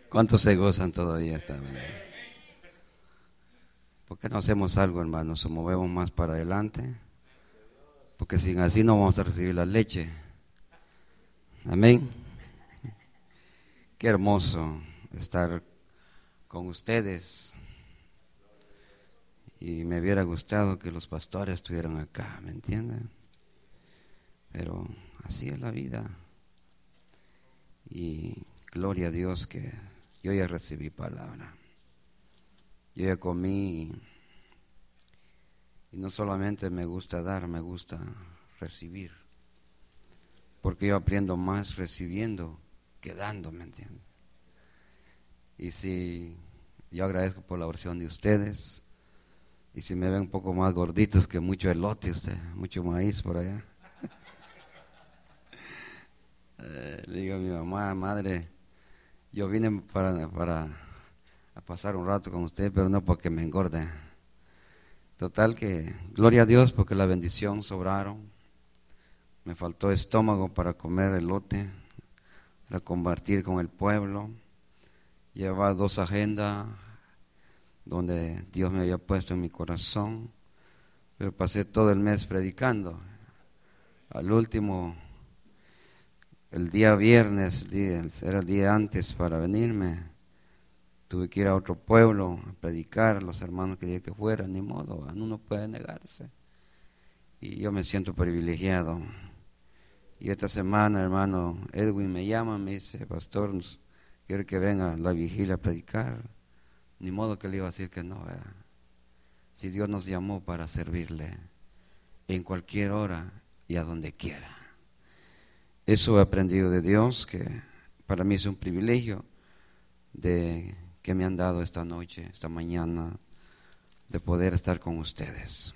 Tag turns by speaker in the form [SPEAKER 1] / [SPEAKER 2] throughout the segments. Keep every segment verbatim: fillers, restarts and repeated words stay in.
[SPEAKER 1] ¿Cuántos se gozan todavía esta mañana? ¿Por qué no hacemos algo, hermanos? ¿O movemos más para adelante? Porque sin así no vamos a recibir la leche. Amén. Qué hermoso estar con ustedes. Y me hubiera gustado que los pastores estuvieran acá, ¿me entienden? Pero así es la vida. Y gloria a Dios que yo ya recibí palabra. Yo ya comí. Y no solamente me gusta dar, me gusta recibir. Porque yo aprendo más recibiendo que dando, ¿me entienden? Y si yo agradezco por la oración de ustedes. Y si me ven un poco más gorditos que mucho elote, usted, mucho maíz por allá. eh, le digo a mi mamá, madre, yo vine para, para a pasar un rato con usted, pero no porque me engorde. Total que, gloria a Dios, porque la bendición sobraron. Me faltó estómago para comer elote, para compartir con el pueblo. Llevaba dos agendas donde Dios me había puesto en mi corazón, pero pasé todo el mes predicando. Al último, el día viernes, el día, era el día antes para venirme, tuve que ir a otro pueblo a predicar. Los hermanos querían que fuera, ni modo, uno puede negarse. Y yo me siento privilegiado. Y esta semana, hermano Edwin me llama, me dice, pastor, quiero que venga a la vigilia a predicar. Ni modo que le iba a decir que no, ¿verdad? Si Dios nos llamó para servirle en cualquier hora y a donde quiera. Eso he aprendido de Dios, que para mí es un privilegio de que me han dado esta noche, esta mañana, de poder estar con ustedes.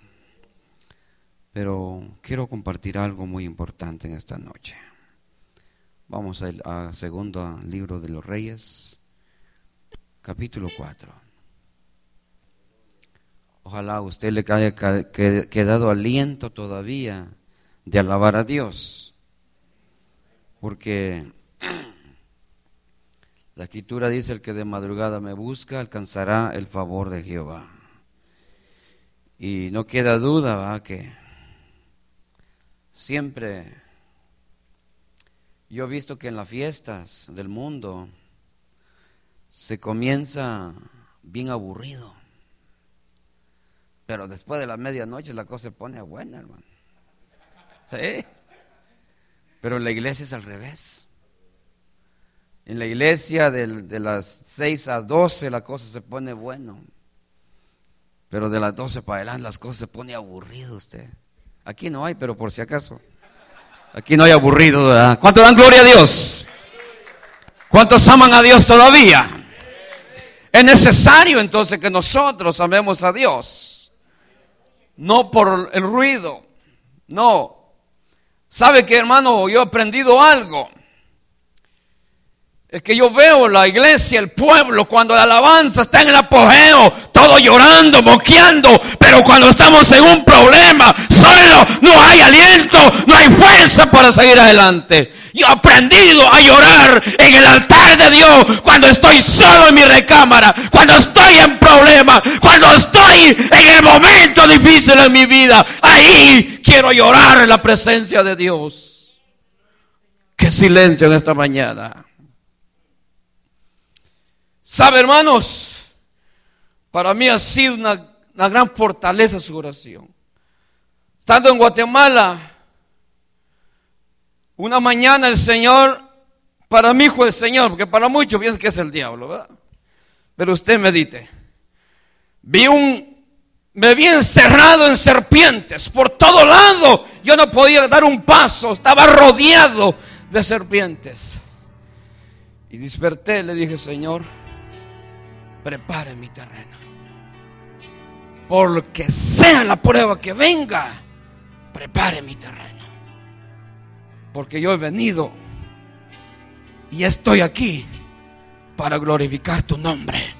[SPEAKER 1] Pero quiero compartir algo muy importante en esta noche. Vamos a, a segundo libro de los Reyes, capítulo cuatro. Ojalá a usted le haya quedado aliento todavía de alabar a Dios, porque la Escritura dice: el que de madrugada me busca alcanzará el favor de Jehová. Y no queda duda, ¿va?, que siempre yo he visto que en las fiestas del mundo se comienza bien aburrido, pero después de la medianoche la cosa se pone buena, hermano. Sí. Pero en la iglesia es al revés. En la iglesia de, de las seis a doce la cosa se pone bueno, pero de las doce para adelante las cosas se pone aburrido usted. Aquí no hay, pero por si acaso, aquí no hay aburrido, ¿verdad? ¿Cuántos dan gloria a Dios? ¿Cuántos aman a Dios todavía? Es necesario entonces que nosotros amemos a Dios, no por el ruido, no. ¿Sabe qué, hermano? Yo he aprendido algo. Es que yo veo la iglesia, el pueblo, cuando la alabanza está en el apogeo, todo llorando, moqueando, pero cuando estamos en un problema, solo, no hay aliento, no hay fuerza para seguir adelante. Yo he aprendido a llorar en el altar de Dios cuando estoy solo en mi recámara, cuando estoy en problemas, cuando estoy en el momento difícil en mi vida. Ahí quiero llorar en la presencia de Dios. Qué silencio en esta mañana. ¿Sabe, hermanos? Para mí ha sido una, una gran fortaleza su oración. Estando en Guatemala, una mañana el Señor, para mí fue el Señor, porque para muchos piensan que es el diablo, ¿verdad? Pero usted medite. Vi un, me vi encerrado en serpientes por todo lado. Yo no podía dar un paso, estaba rodeado de serpientes. Y desperté, le dije: Señor, prepare mi terreno, porque sea la prueba que venga, prepare mi terreno, porque yo he venido y estoy aquí para glorificar tu nombre.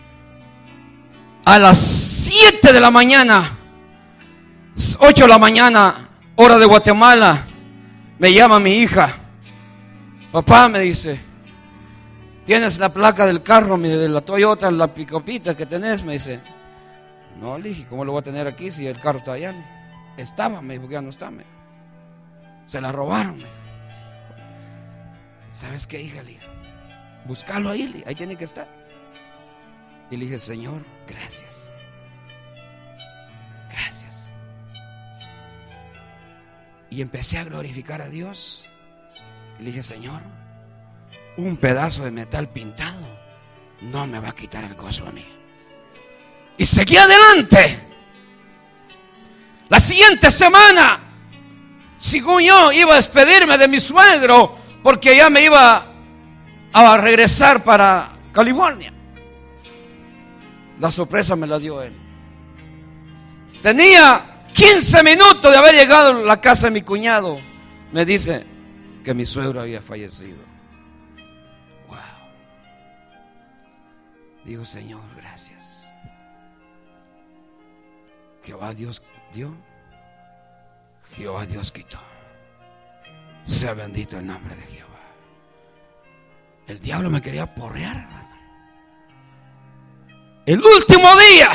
[SPEAKER 1] A las siete de la mañana, ocho de la mañana, hora de Guatemala, me llama mi hija. Papá, me dice, ¿tienes la placa del carro, de la Toyota, la picopita que tenés? Me dice. No, le dije, ¿cómo lo voy a tener aquí si el carro está allá? Estaba, me dijo, que ya no está. Me. Se la robaron. Me. ¿Sabes qué, hija? Le dije, búscalo ahí, ahí tiene que estar. Y le dije, Señor, gracias. Gracias. Y empecé a glorificar a Dios. Y le dije, Señor, un pedazo de metal pintado no me va a quitar el gozo a mí. Y seguí adelante. La siguiente semana, según yo, iba a despedirme de mi suegro, porque ya me iba a regresar para California. La sorpresa me la dio él. Tenía quince minutos de haber llegado a la casa de mi cuñado. Me dice que mi suegro había fallecido. Wow. Digo, Señor, gracias. Jehová Dios dio, Jehová Dios quitó. Sea bendito el nombre de Jehová. El diablo me quería porrear, hermano. El último día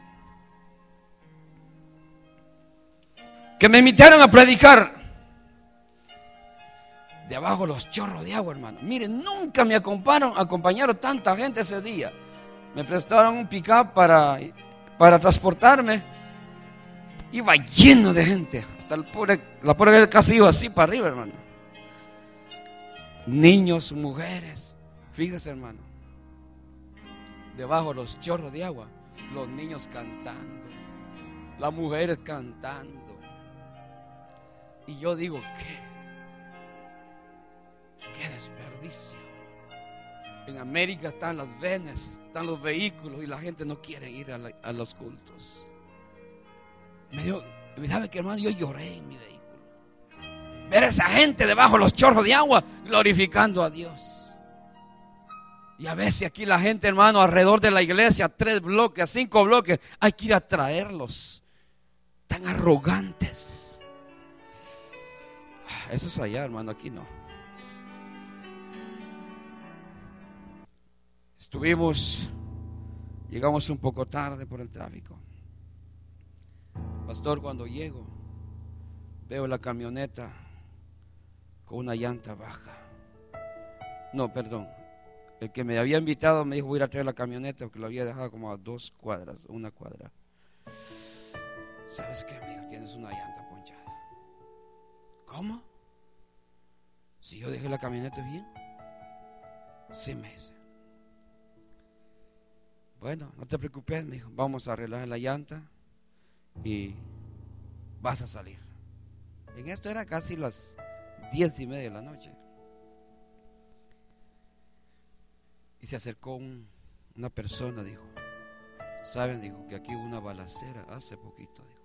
[SPEAKER 1] que me invitaron a predicar, debajo los chorros de agua, hermano. Miren, nunca me acompañaron, acompañaron tanta gente ese día. Me prestaron un pick-up para, para transportarme. Iba lleno de gente. Hasta el pobre, la pobre casi iba así para arriba, hermano. Niños, mujeres. Fíjese, hermano. Debajo los chorros de agua. Los niños cantando. Las mujeres cantando. Y yo digo, ¿qué? ¡Qué desperdicio! En América están las venes, están los vehículos y la gente no quiere ir a, la, a los cultos. Me dio, ¿sabe qué, hermano? Yo lloré en mi vehículo. Ver a esa gente debajo de los chorros de agua glorificando a Dios. Y a veces aquí la gente, hermano, alrededor de la iglesia, tres bloques, cinco bloques, hay que ir a traerlos. Tan arrogantes. Eso es allá, hermano, aquí no. Estuvimos, llegamos un poco tarde por el tráfico. Pastor, cuando llego, veo la camioneta con una llanta baja. No, perdón. El que me había invitado me dijo, voy a ir a traer la camioneta, porque lo había dejado como a dos cuadras, una cuadra. ¿Sabes qué, amigo? Tienes una llanta ponchada. ¿Cómo? Si yo dejé la camioneta bien. Sí, me dice. Bueno, no te preocupes, me dijo, vamos a arreglar la llanta y vas a salir. En esto era casi las diez y media de la noche. Y se acercó un, una persona, dijo, ¿saben? Dijo que aquí hubo una balacera hace poquito, dijo.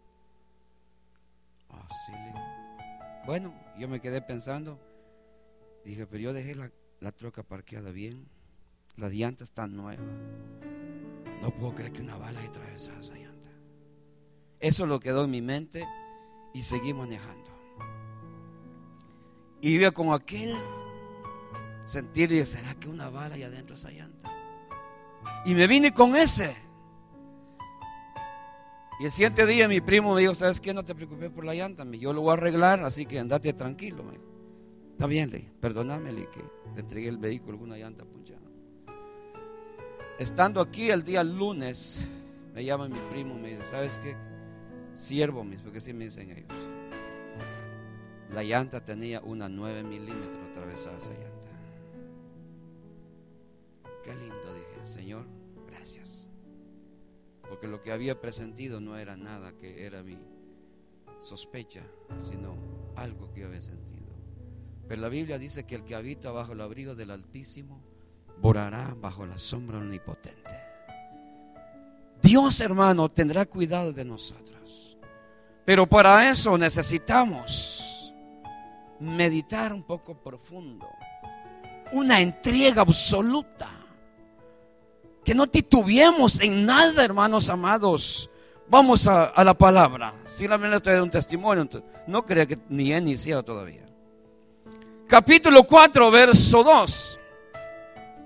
[SPEAKER 1] Ah, sí, le digo. Bueno, yo me quedé pensando, dije, pero yo dejé la, la troca parqueada bien, la llanta está nueva. No puedo creer que una bala haya atravesado esa llanta. Eso lo quedó en mi mente y seguí manejando. Y iba con aquel sentir, y dije, ¿será que una bala hay adentro de esa llanta? Y me vine con ese. Y el siguiente día mi primo me dijo, ¿sabes qué? No te preocupes por la llanta, yo lo voy a arreglar, así que andate tranquilo. Me dijo, está bien, le dije, perdóname, le, que le entregué el vehículo con una llanta punchada. Estando aquí el día lunes, me llama mi primo, me dice, ¿sabes qué? Siervo, porque así me dicen ellos. La llanta tenía una nueve milímetros atravesada esa llanta. Qué lindo, dije, Señor, gracias. Porque lo que había presentido no era nada que era mi sospecha, sino algo que yo había sentido. Pero la Biblia dice que el que habita bajo el abrigo del Altísimo morará bajo la sombra omnipotente. Dios, hermano, tendrá cuidado de nosotros. Pero para eso necesitamos meditar un poco profundo. Una entrega absoluta. Que no titubeemos en nada, hermanos amados. Vamos a, a la palabra. Si la Biblia trae un testimonio, no crea que ni he iniciado todavía. Capítulo cuatro, verso dos.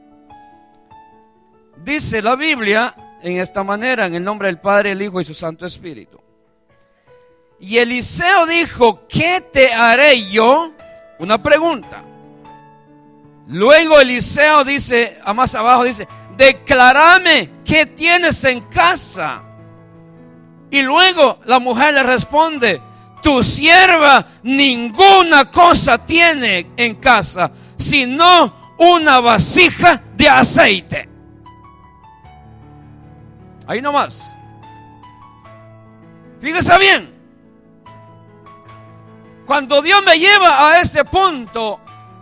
[SPEAKER 1] dice la Biblia en esta manera, en el nombre del Padre, el Hijo y su Santo Espíritu. Y Eliseo dijo: ¿qué te haré yo? Una pregunta. Luego Eliseo dice, a más abajo dice: declárame qué tienes en casa. Y luego la mujer le responde: tu sierva ninguna cosa tiene en casa, sino una vasija de aceite. Ahí nomás. Fíjese bien. Cuando Dios me lleva a ese punto,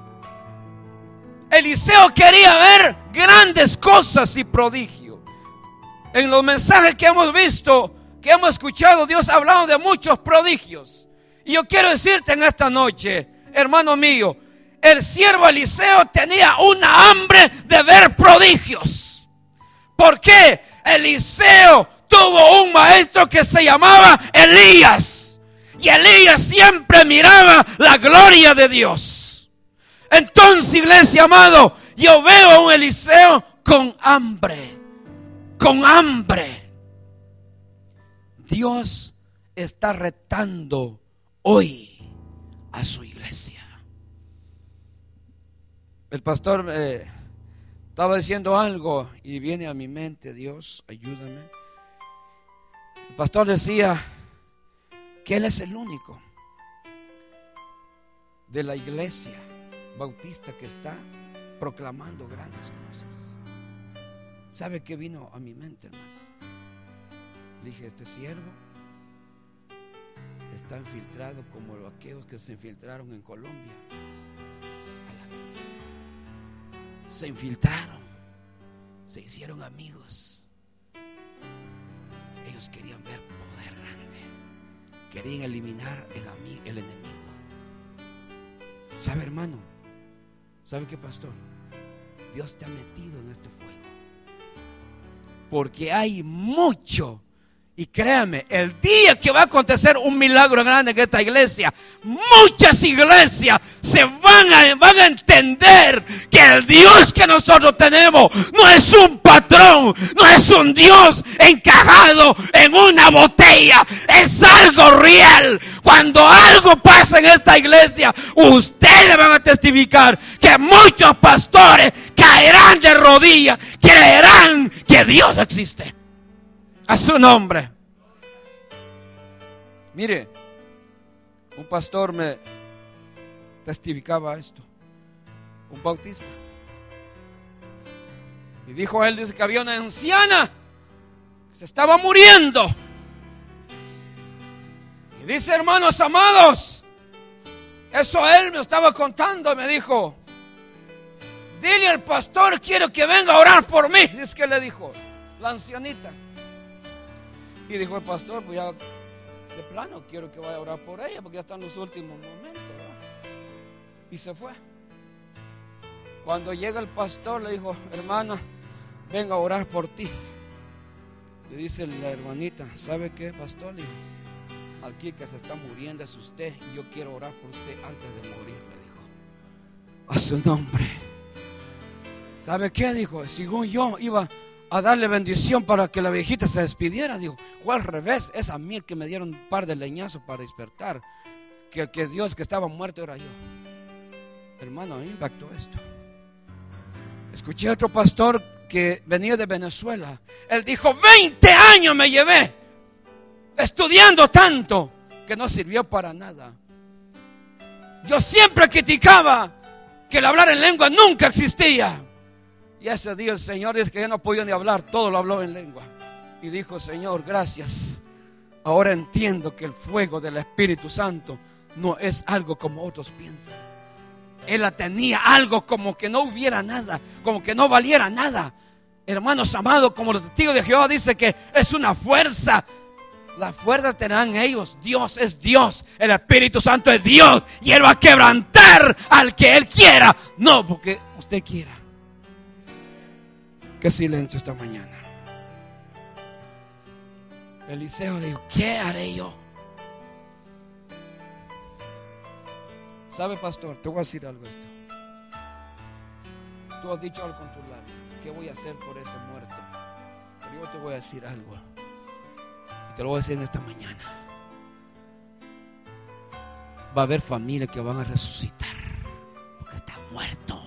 [SPEAKER 1] Eliseo quería ver grandes cosas y prodigios. En los mensajes que hemos visto, que hemos escuchado, Dios ha hablado de muchos prodigios. Y yo quiero decirte en esta noche, hermano mío, el siervo Eliseo tenía una hambre de ver prodigios. ¿Por qué? Eliseo tuvo un maestro que se llamaba Elías. Y Elías siempre miraba la gloria de Dios. Entonces, iglesia, amado, yo veo a un Eliseo con hambre. Con hambre. Dios está retando hoy a su iglesia. El pastor eh, estaba diciendo algo y viene a mi mente: Dios, ayúdame. El pastor decía que Él es el único de la iglesia bautista que está proclamando grandes cosas. ¿Sabe qué vino a mi mente, hermano? Dije: este siervo está infiltrado como aquellos que se infiltraron en Colombia. Se infiltraron, se hicieron amigos. Ellos querían ver poder grande, querían eliminar el, ami- el enemigo. ¿Sabe, hermano? ¿Sabe qué, pastor? Dios te ha metido en este fuego porque hay mucho. Y créame, el día que va a acontecer un milagro grande en esta iglesia, muchas iglesias se van a, van a entender que el Dios que nosotros tenemos no es un patrón, no es un Dios encajado en una botella, es algo real. Cuando algo pasa en esta iglesia, ustedes van a testificar que muchos pastores caerán de rodillas, creerán que Dios existe. A su nombre. Mire, un pastor me testificaba esto, un bautista, y dijo él, dice que había una anciana que se estaba muriendo. Y dice: hermanos amados, eso él me estaba contando y me dijo: dile al pastor, quiero que venga a orar por mí. Es que le dijo la ancianita. Y dijo el pastor: pues ya de plano quiero que vaya a orar por ella, porque ya están los últimos momentos, ¿verdad? Y se fue. Cuando llega el pastor, le dijo: hermana, venga a orar por ti. Le dice la hermanita: ¿sabe qué, pastor? Le dijo: aquí que se está muriendo es usted, y yo quiero orar por usted antes de morir, le dijo. A su nombre. ¿Sabe qué? Dijo: según yo iba a darle bendición para que la viejita se despidiera. Digo, fue al revés, es a mí el que me dieron un par de leñazos para despertar, que, que Dios que estaba muerto era yo. Hermano, a mí me impactó esto. Escuché a otro pastor que venía de Venezuela. Él dijo: veinte años me llevé estudiando tanto que no sirvió para nada. Yo siempre criticaba que el hablar en lengua nunca existía. Y ese día el Señor dice que yo no podía ni hablar, todo lo habló en lengua. Y dijo: Señor, gracias. Ahora entiendo que el fuego del Espíritu Santo no es algo como otros piensan. Él la tenía algo como que no hubiera nada, como que no valiera nada. Hermanos amados, como los testigos de Jehová dice que es una fuerza. La fuerza tendrán ellos. Dios es Dios, el Espíritu Santo es Dios, y Él va a quebrantar al que Él quiera, no porque usted quiera. Qué silencio esta mañana. Eliseo le dijo: ¿qué haré yo? ¿Sabe, pastor? Te voy a decir algo esto. tú has dicho algo con tu labio. ¿Qué voy a hacer por ese muerto? Pero yo te voy a decir algo. Te lo voy a decir en esta mañana. Va a haber familias que van a resucitar porque está muerto.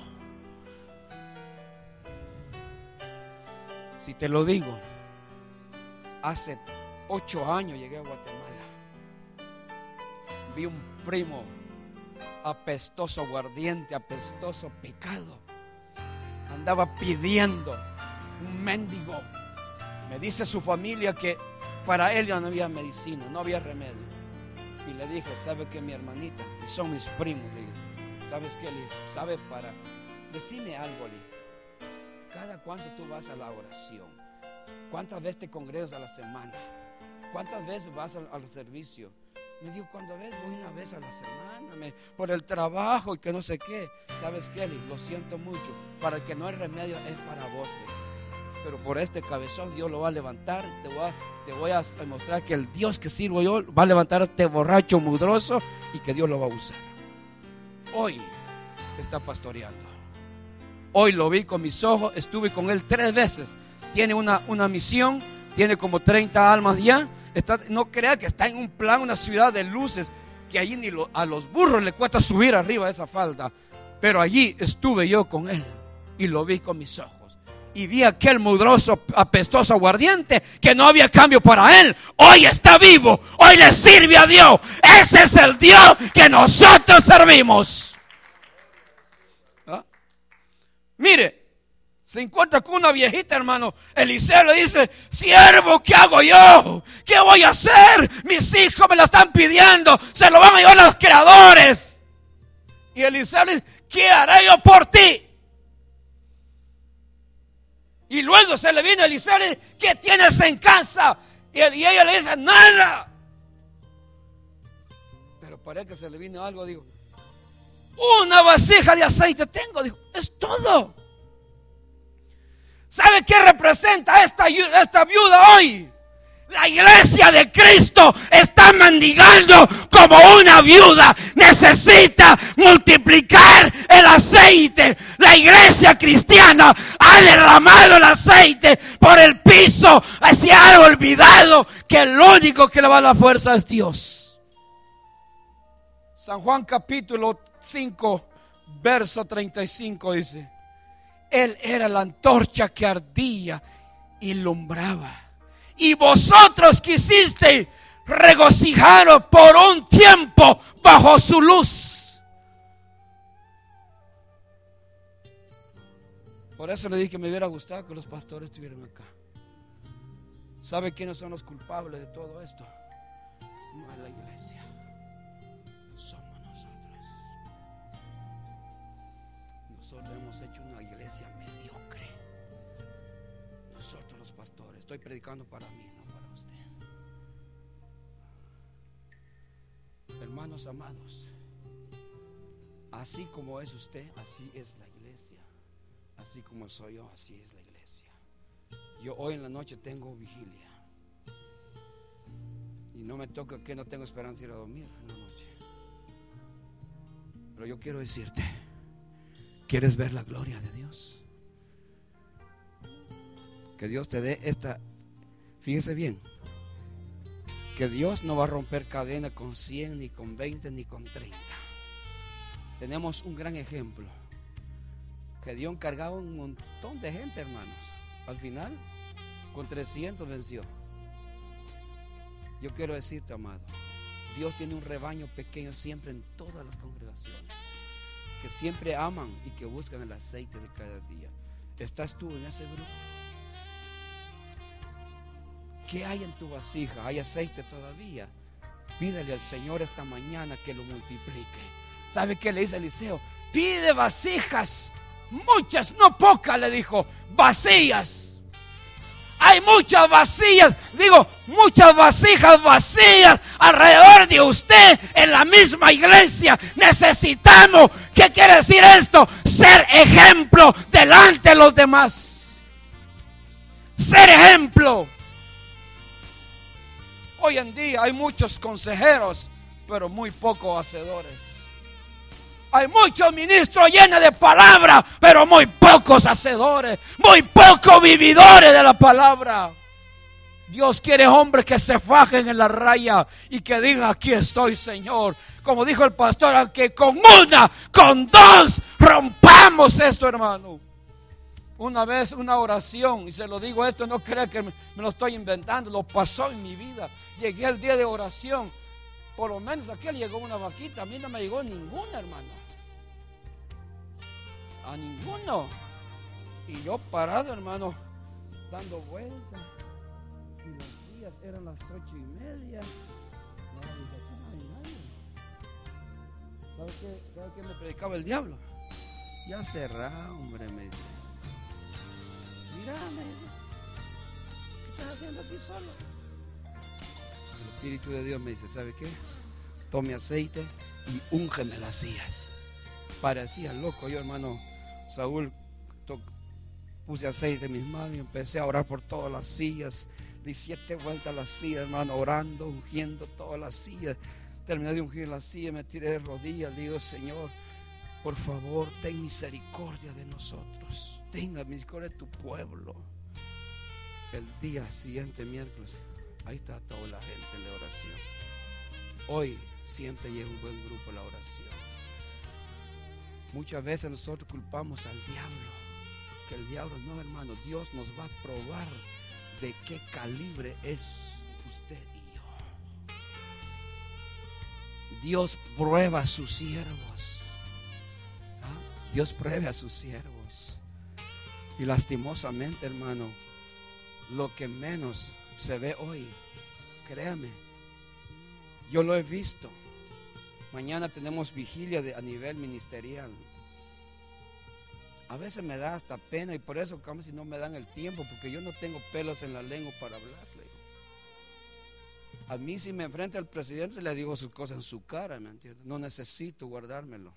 [SPEAKER 1] Si te lo digo, hace ocho años llegué a Guatemala. Vi un primo apestoso, aguardiente, apestoso, pecado. Andaba pidiendo un mendigo. Me dice su familia que para él ya no había medicina, no había remedio. Y le dije, ¿sabe qué, mi hermanita? Y son mis primos. Le dije, ¿sabes qué? Le dije, ¿sabe para? Decime algo, le dije. ¿Cada cuánto tú vas a la oración? ¿Cuántas veces te congregas a la semana? ¿Cuántas veces vas al, al servicio? Me dijo, cuando ves, voy una vez a la semana, me, por el trabajo y que no sé qué. ¿Sabes qué? Le dije, lo siento mucho. Para el que no hay remedio es para vos, le dije. Pero por este cabezón Dios lo va a levantar. Te voy a, te voy a mostrar que el Dios que sirvo yo va a levantar a este borracho mudroso y que Dios lo va a usar. Hoy está pastoreando. Hoy lo vi con mis ojos. Estuve con él tres veces. Tiene una, una misión. Tiene como treinta almas ya. Está, no crea que está en un plan, una ciudad de luces, que allí ni lo, a los burros le cuesta subir arriba de esa falda. Pero allí estuve yo con él y lo vi con mis ojos. Y vi aquel mudroso, apestoso aguardiente que no había cambio para él. Hoy está vivo, hoy le sirve a Dios. Ese es el Dios que nosotros servimos. ¿Ah? Mire, se encuentra con una viejita, hermano. Eliseo le dice, siervo, ¿qué hago yo? ¿Qué voy a hacer? Mis hijos me la están pidiendo, se lo van a llevar los creadores. Y Eliseo le dice, ¿qué haré yo por ti? Y luego se le viene a Eliseo y le dice, ¿qué tienes en casa? Y, él, y ella le dice, nada. Pero parece que se le vino algo, digo, una vasija de aceite tengo, dijo, es todo. ¿Sabe qué representa esta, esta viuda hoy? La iglesia de Cristo está mendigando como una viuda. Necesita multiplicar el aceite. La iglesia cristiana ha derramado el aceite por el piso. Se ha olvidado que el único que le va a la fuerza es Dios. San Juan capítulo cinco, verso treinta y cinco dice, Él era la antorcha que ardía y lumbraba. Y vosotros quisisteis regocijaros por un tiempo bajo su luz. Por eso le dije que me hubiera gustado que los pastores estuvieran acá. ¿Sabe quiénes son los culpables de todo esto? No es la iglesia, somos nosotros. Nosotros hemos hecho una iglesia mediocre. Nosotros los pastores. Estoy predicando para mí, no para usted. Hermanos amados, así como es usted, así es la iglesia. Así como soy yo, así es la iglesia. Yo hoy en la noche tengo vigilia. Y no me toca que no tengo esperanza de ir a dormir en la noche. Pero yo quiero decirte, ¿quieres ver la gloria de Dios? Que Dios te dé esta, fíjese bien, que Dios no va a romper cadena con cien, ni con veinte, ni con treinta. Tenemos un gran ejemplo, que Dios encargaba un montón de gente, hermanos. Al final, con trescientos venció. Yo quiero decirte, amado, Dios tiene un rebaño pequeño siempre en todas las congregaciones, que siempre aman y que buscan el aceite de cada día. ¿Estás tú en ese grupo? ¿Qué hay en tu vasija? ¿Hay aceite todavía? Pídele al Señor esta mañana que lo multiplique. ¿Sabe qué le dice Eliseo? Pide vasijas, muchas, no pocas, le dijo, vacías. Hay muchas vacías, digo, muchas vasijas vacías alrededor de usted en la misma iglesia. Necesitamos, ¿qué quiere decir esto? Ser ejemplo delante de los demás. Ser ejemplo. Hoy en día hay muchos consejeros, pero muy pocos hacedores.
[SPEAKER 2] Hay muchos ministros llenos de palabra, pero muy pocos hacedores, muy pocos vividores de la palabra. Dios quiere hombres que se fajen en la raya y que digan: aquí estoy, Señor. Como dijo el pastor, aunque con una, con dos, rompamos esto, hermano. Una vez una oración, y se lo digo esto, no crea que me lo estoy inventando, lo pasó en mi vida. Llegué al día de oración, por lo menos a aquel llegó una vaquita, a mí no me llegó ninguna, hermano. A ninguno. Y yo parado, hermano, dando vueltas. Y los días eran las ocho y media. ¿Sabe qué? ¿Sabe qué me predicaba el diablo? Ya cerrá, hombre, me dice. Mira, me dice, ¿qué estás haciendo aquí solo? El Espíritu de Dios me dice: ¿sabe qué? Tome aceite y úngeme las sillas. Parecía loco yo, hermano Saúl. To- puse aceite en mis manos y empecé a orar por todas las sillas. Di siete vueltas a las sillas, hermano, orando, ungiendo todas las sillas. Terminé de ungir las sillas, me tiré de rodillas. Le digo: Señor, por favor, ten misericordia de nosotros. Tenga misericordia de tu pueblo. El día siguiente, miércoles, ahí está toda la gente en la oración. Hoy siempre llega un buen grupo a la oración. Muchas veces nosotros culpamos al diablo. Que el diablo no, hermano. Dios nos va a probar de qué calibre es usted y yo. Dios prueba a sus siervos. ¿Ah? Dios prueba a sus siervos. Y lastimosamente, hermano, lo que menos se ve hoy, créame, yo lo he visto. Mañana tenemos vigilia de, a nivel ministerial. A veces me da hasta pena, y por eso casi no me dan el tiempo, porque yo no tengo pelos en la lengua para hablarle. A mí, si me enfrenta el presidente, le digo sus cosas en su cara, ¿me entiendes? No necesito guardármelo.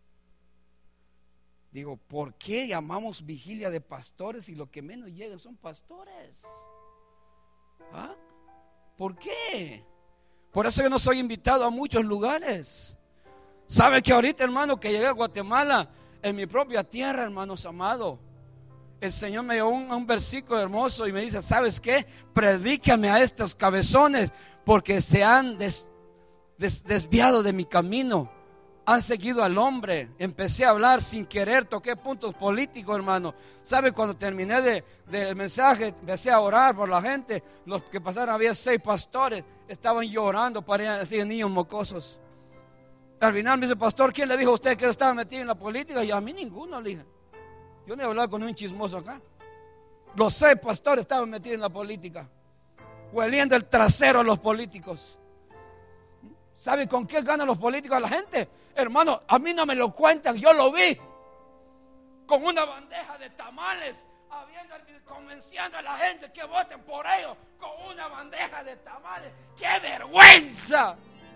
[SPEAKER 2] Digo, ¿por qué llamamos vigilia de pastores y lo que menos llegan son pastores? ¿Ah? ¿Por qué? Por eso yo no soy invitado a muchos lugares. ¿Sabe que ahorita, hermano, que llegué a Guatemala, en mi propia tierra, hermanos amados, el Señor me dio un, un versículo hermoso y me dice: ¿sabes qué? Predícame a estos cabezones, porque se han des, des, desviado de mi camino. Han seguido al hombre. Empecé a hablar sin querer, toqué puntos políticos, hermano. ¿Sabe? Cuando terminé de, del mensaje, empecé a orar por la gente. Los que pasaron, había seis pastores, estaban llorando, parecían niños mocosos. Al final me dice: pastor, ¿quién le dijo a usted que estaba metido en la política? Y a mí ninguno, le dije. Yo no he hablado con un chismoso acá. Los seis pastores estaban metidos en la política, hueliendo el trasero a los políticos. ¿Sabe con qué ganan los políticos a la gente? Hermano, a mí no me lo cuentan, yo lo vi. Con una bandeja de tamales, habiendo, convenciendo a la gente que voten por ellos, con una bandeja de tamales. ¡Qué vergüenza!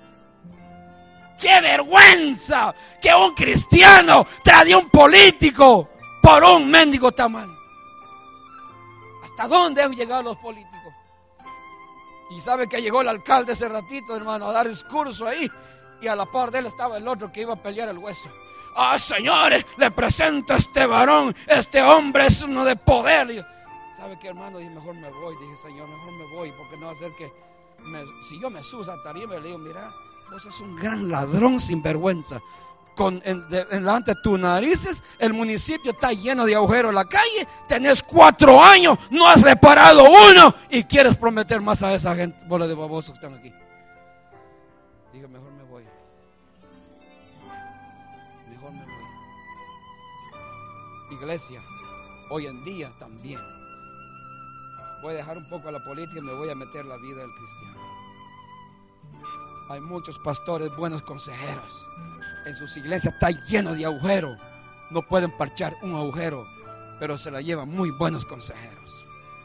[SPEAKER 2] ¡Qué vergüenza! Que un cristiano traiga un político por un mendigo tamal. ¿Hasta dónde han llegado los políticos? Y sabe que llegó el alcalde ese ratito, hermano, a dar discurso ahí. Y a la par de él estaba el otro que iba a pelear el hueso. Ah, señores, le presento a este varón. Este hombre es uno de poder. Y, ¿sabe qué, hermano? Dije: mejor me voy. Dije: Señor, mejor me voy, porque no va a ser que me, si yo me subo a tarima y le digo: mira, vos sos un gran ladrón sin vergüenza. Con, en, de, en delante de tus narices, el municipio está lleno de agujeros en la calle. Tenés cuatro años, no has reparado uno y quieres prometer más a esa gente, bola de babosos que están aquí. Dije: mejor me voy. Mejor me voy. Iglesia, hoy en día también voy a dejar un poco a la política y me voy a meter en la vida del cristiano. Hay muchos pastores, buenos consejeros. En sus iglesias está lleno de agujeros. No pueden parchar un agujero, pero se la llevan muy buenos consejeros.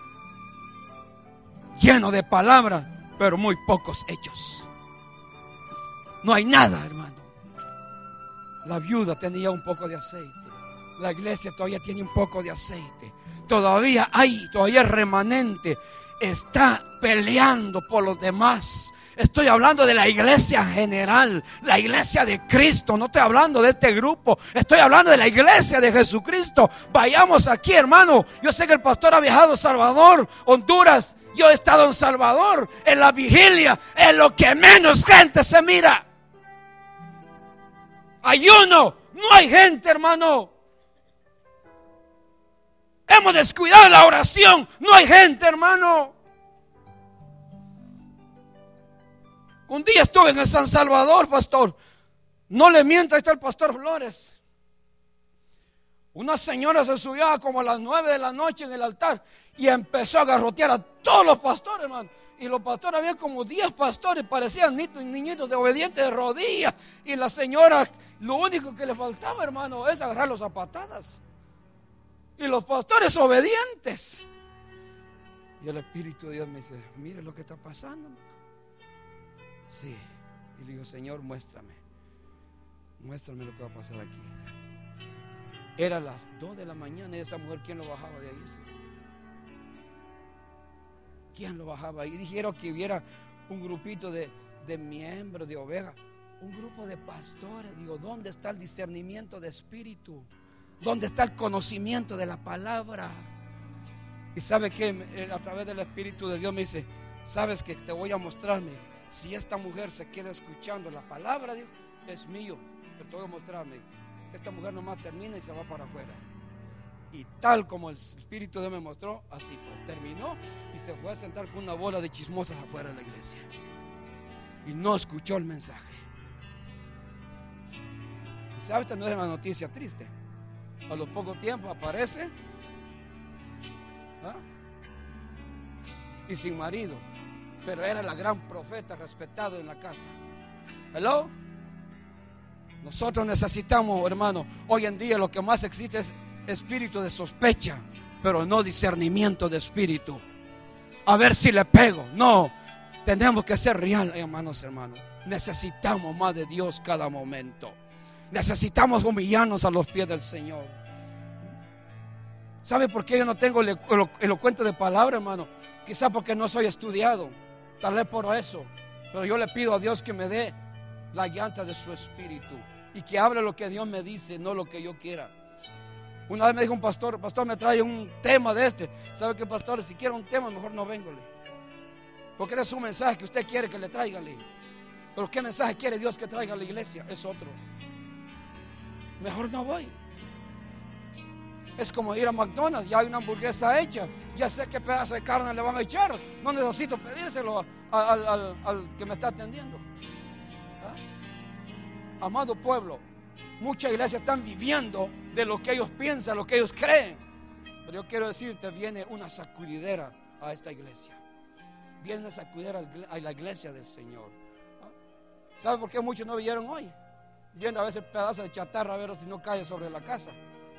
[SPEAKER 2] Lleno de palabras, pero muy pocos hechos. No hay nada, hermano. La viuda tenía un poco de aceite. La iglesia todavía tiene un poco de aceite. Todavía hay, todavía el remanente está peleando por los demás. Estoy hablando de la iglesia general, la iglesia de Cristo. No estoy hablando de este grupo, estoy hablando de la iglesia de Jesucristo. Vayamos aquí, hermano. Yo sé que el pastor ha viajado a Salvador, Honduras. Yo he estado en Salvador, en la vigilia, en lo que menos gente se mira. Ayuno, no hay gente, hermano. Hemos descuidado la oración, no hay gente, hermano. Un día estuve en el San Salvador, pastor. No le miento, ahí está el pastor Flores. Una señora se subió como a las nueve de la noche en el altar y empezó a garrotear a todos los pastores, hermano. Y los pastores, había como diez pastores, parecían niñitos de obedientes de rodillas. Y la señora, lo único que le faltaba, hermano, es agarrarlos a patadas. Y los pastores obedientes. Y el Espíritu de Dios me dice: mire lo que está pasando, hermano. Sí. Y le digo: Señor, muéstrame. Muéstrame lo que va a pasar aquí. Eran las dos de la mañana y esa mujer, ¿quién lo bajaba de ahí? ¿Quién lo bajaba ahí? Dijeron que hubiera un grupito de, de miembros, de ovejas, un grupo de pastores. Digo, ¿dónde está el discernimiento de espíritu? ¿Dónde está el conocimiento de la palabra? Y sabe que a través del Espíritu de Dios me dice: sabes que te voy a mostrarme. Si esta mujer se queda escuchando la palabra, Dios, es mío, pero te voy a mostrarme. Esta mujer nomás termina y se va para afuera. Y tal como el Espíritu de Dios me mostró, así fue. Terminó y se fue a sentar con una bola de chismosas afuera de la iglesia. Y no escuchó el mensaje. Y sabe, esta no es una noticia triste. A los pocos tiempos aparece, ¿ah?, y sin marido. Pero era la gran profeta, respetado en la casa. ¿Hello? Nosotros necesitamos, hermano, hoy en día lo que más existe es espíritu de sospecha, pero no discernimiento de espíritu. A ver si le pego. No, tenemos que ser real, hermanos, hermanos. Necesitamos más de Dios cada momento. Necesitamos humillarnos a los pies del Señor. ¿Sabe por qué yo no tengo el elocuente de palabra, hermano? Quizá porque no soy estudiado, tal vez por eso. Pero yo le pido a Dios que me dé la guianza de su espíritu y que hable lo que Dios me dice, no lo que yo quiera. Una vez me dijo un pastor: pastor, me trae un tema de este. ¿Sabe qué, pastor? Si quiere un tema, mejor no vengo. Porque ese es un mensaje que usted quiere que le traiga. Pero ¿qué mensaje quiere Dios que traiga a la iglesia? Es otro. Mejor no voy. Es como ir a McDonald's, ya hay una hamburguesa hecha, ya sé qué pedazo de carne le van a echar. No necesito pedírselo al, al, al que me está atendiendo. ¿Ah? Amado pueblo, muchas iglesias están viviendo de lo que ellos piensan, lo que ellos creen. Pero yo quiero decirte, viene una sacudidera a esta iglesia. Viene una sacudidera a la iglesia del Señor. ¿Sabe por qué muchos no vinieron hoy? Viendo a veces pedazos de chatarra a ver si no cae sobre la casa.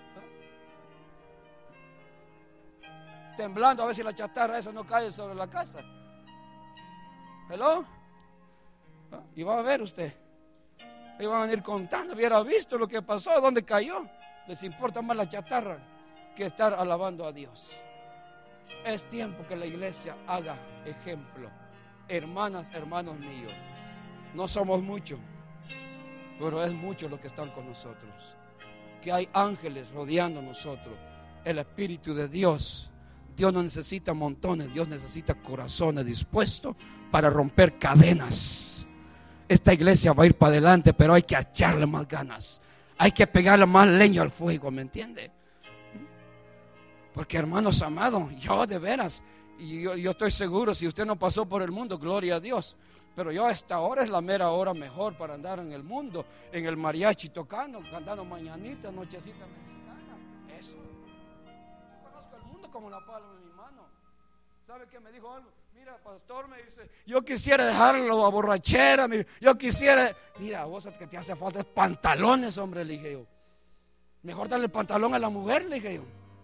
[SPEAKER 2] Temblando a ver si la chatarra esa no cae sobre la casa. ¿Hello? Y va a ver usted. Y van a venir contando. Hubiera visto lo que pasó, dónde cayó. Les importa más la chatarra que estar alabando a Dios. Es tiempo que la iglesia haga ejemplo. Hermanas, hermanos míos, no somos muchos, pero es mucho lo que están con nosotros. Que hay ángeles rodeando a nosotros. El Espíritu de Dios. Dios no necesita montones, Dios necesita corazones dispuestos para romper cadenas. Esta iglesia va a ir para adelante, pero hay que echarle más ganas. Hay que pegarle más leña al fuego, ¿me entiende? Porque, hermanos amados, yo de veras, y yo, yo estoy seguro, si usted no pasó por el mundo, gloria a Dios. Pero yo a esta hora es la mera hora mejor para andar en el mundo, en el mariachi tocando, cantando mañanitas, nochecita mexicana. Eso. Yo conozco el mundo como la palma de mi mano. ¿Sabe qué me dijo algo? Mira, pastor, me dice, yo quisiera dejarlo a borrachera, yo quisiera, mira, vos que te hace falta es pantalones, hombre, le dije yo. Mejor darle pantalón a la mujer, le dije yo.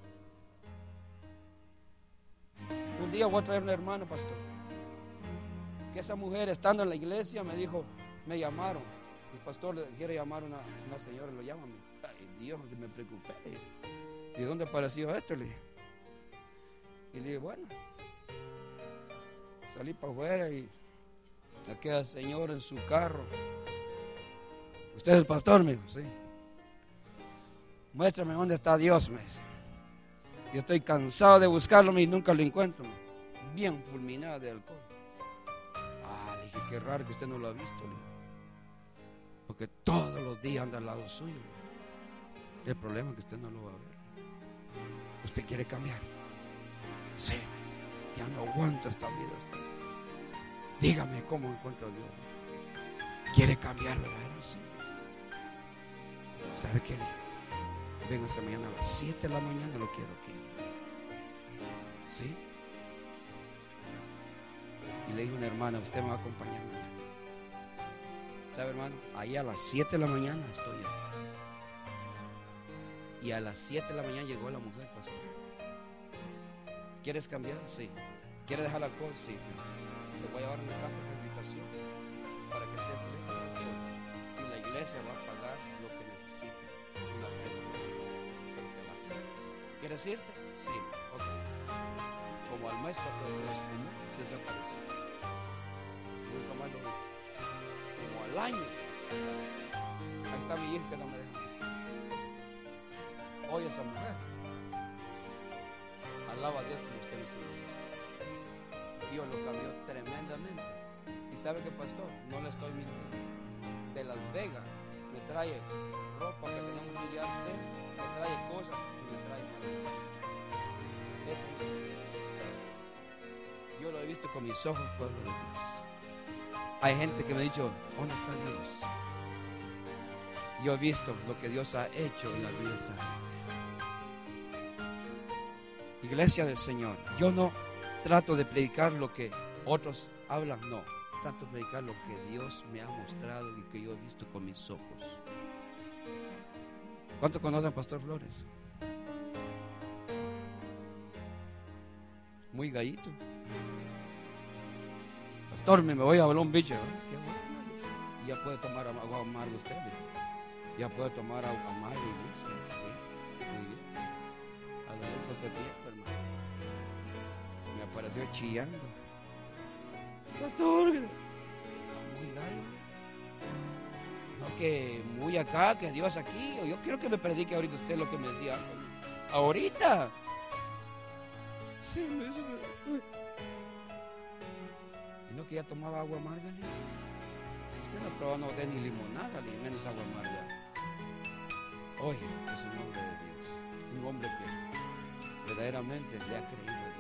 [SPEAKER 2] Un día voy a traer un hermano, pastor, que esa mujer estando en la iglesia me dijo, me llamaron, el pastor le quiere llamar a una, una señora, lo llaman. Ay Dios, me preocupé. ¿Y de dónde apareció esto? Le dije. Y le dije, bueno, salí para afuera y Aquel señor en su carro. ¿Usted es el pastor? Me dijo, sí. Muéstrame dónde está Dios, me dice. Yo estoy cansado de buscarlo y nunca lo encuentro. Bien fulminado de alcohol. Ah, le dije, qué raro que usted no lo ha visto. Le dije. Porque todos los días anda al lado suyo. El problema es que usted no lo va a ver. ¿Usted quiere cambiar? Sí, me dice, ya no aguanto esta vida. Dígame cómo encuentro a Dios. ¿Quiere cambiar, verdad? Sí. ¿Sabe qué? Véngase mañana a las siete de la mañana, lo quiero aquí. ¿Sí? Y le dije a una hermana, usted me va a acompañar mañana. ¿Sabe, hermano? Ahí a las siete de la mañana estoy yo. Y a las siete de la mañana llegó la mujer, pastor. ¿Quieres cambiar? Sí. ¿Quieres dejar el alcohol? Sí. Te voy a llevar a una casa de rehabilitación para que estés lejos del alcohol. Y la iglesia va a pagar lo que necesite. Una ofrenda. Pero te vas. ¿Quieres irte? Sí. Ok. Como al mes pastor se despumó, se desapareció. Nunca más lo vi. Como al año desapareció. Ahí está mi hija que no me deja. Hoy esa mujer alaba a Dios como usted me enseñó. Dios lo cambió tremendamente. Y sabe que, pastor, no le estoy mintiendo. De Las Vegas me trae ropa que tenemos que enviarse, me trae cosas y me trae maravillas. Esa mujer. Yo lo he visto con mis ojos, pueblo de Dios. Hay gente que me ha dicho, ¿dónde está Dios? Yo he visto lo que Dios ha hecho en la vida de esta gente. Iglesia del Señor, yo no trato de predicar lo que otros hablan, no. Trato de predicar lo que Dios me ha mostrado y que yo he visto con mis ojos. ¿Cuántos conocen a Pastor Flores? Muy gallito. Pastor, me voy a Balón Beach. Qué bueno. Ya puede tomar agua amarga usted. Ya puede tomar agua amarga y dulce. Sí, muy bien. A lo largo de tiempo, hermano. Me apareció chillando. Pastor, no, muy gallo. No que muy acá, que Dios aquí. Yo quiero que me predique ahorita usted lo que me decía antes. Ahorita. Sí, me hizo. Y no que ya tomaba agua amarga. Usted no ha probado no de ni limonada, ni menos agua amarga. Hoy es un hombre de Dios. Un hombre que verdaderamente le ha creído a Dios.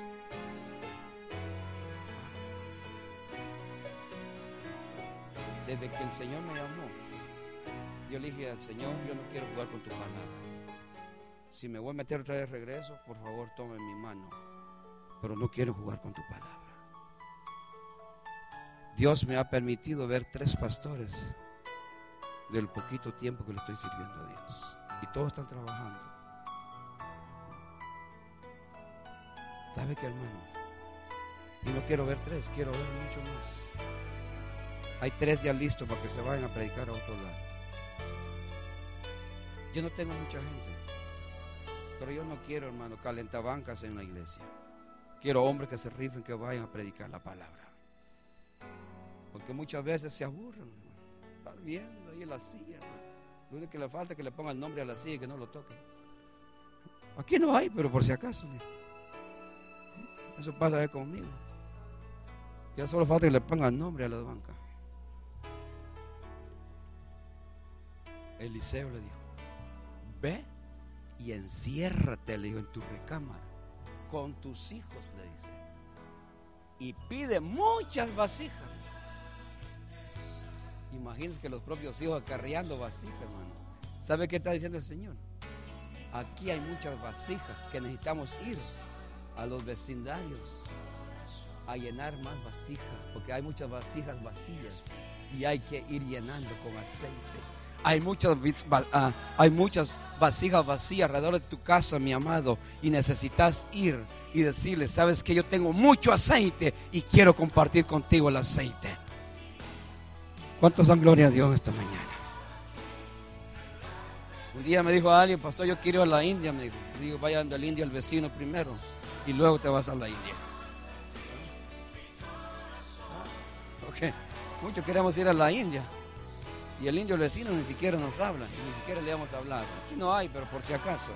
[SPEAKER 2] Desde que el Señor me llamó, yo le dije al Señor, yo no quiero jugar con tu palabra. Si me voy a meter otra vez de regreso, por favor tome mi mano, pero no quiero jugar con tu palabra. Dios me ha permitido ver tres pastores del poquito tiempo que le estoy sirviendo a Dios, y todos están trabajando. ¿Sabe qué, hermano? Y no quiero ver tres, quiero ver mucho más. Hay tres ya listos para que se vayan a predicar a otro lado. Yo no tengo mucha gente, pero yo no quiero, hermano, calentabancas en la iglesia. Quiero hombres que se rifen, que vayan a predicar la palabra. Porque muchas veces se aburren, hermano. Estar viendo ahí en la silla, hermano. Lo único que le falta es que le pongan el nombre a la silla y que no lo toquen. Aquí no hay, pero por si acaso, ¿no? Eso pasa ahí conmigo. Ya solo falta que le pongan el nombre a la banca. Eliseo le dijo, ve y enciérrate, le dijo, en tu recámara con tus hijos, le dice, y pide muchas vasijas. Imagínense que los propios hijos acarreando vasijas, hermano. ¿Sabe qué está diciendo el Señor? Aquí hay muchas vasijas que necesitamos ir a los vecindarios a llenar más vasijas, porque hay muchas vasijas vacías y hay que ir llenando con aceite. Hay muchas, uh, hay muchas vasijas vacías alrededor de tu casa, mi amado, y necesitas ir y decirle, sabes que yo tengo mucho aceite y quiero compartir contigo el aceite. ¿Cuántos dan gloria a Dios esta mañana? Un día me dijo alguien, pastor, yo quiero ir a la India. Me dijo, digo, vaya a la India al vecino primero y luego te vas a la India. Ok. Porque muchos queremos ir a la India y el indio vecino ni siquiera nos habla, ni siquiera le vamos a hablar. Aquí no hay, pero por si acaso.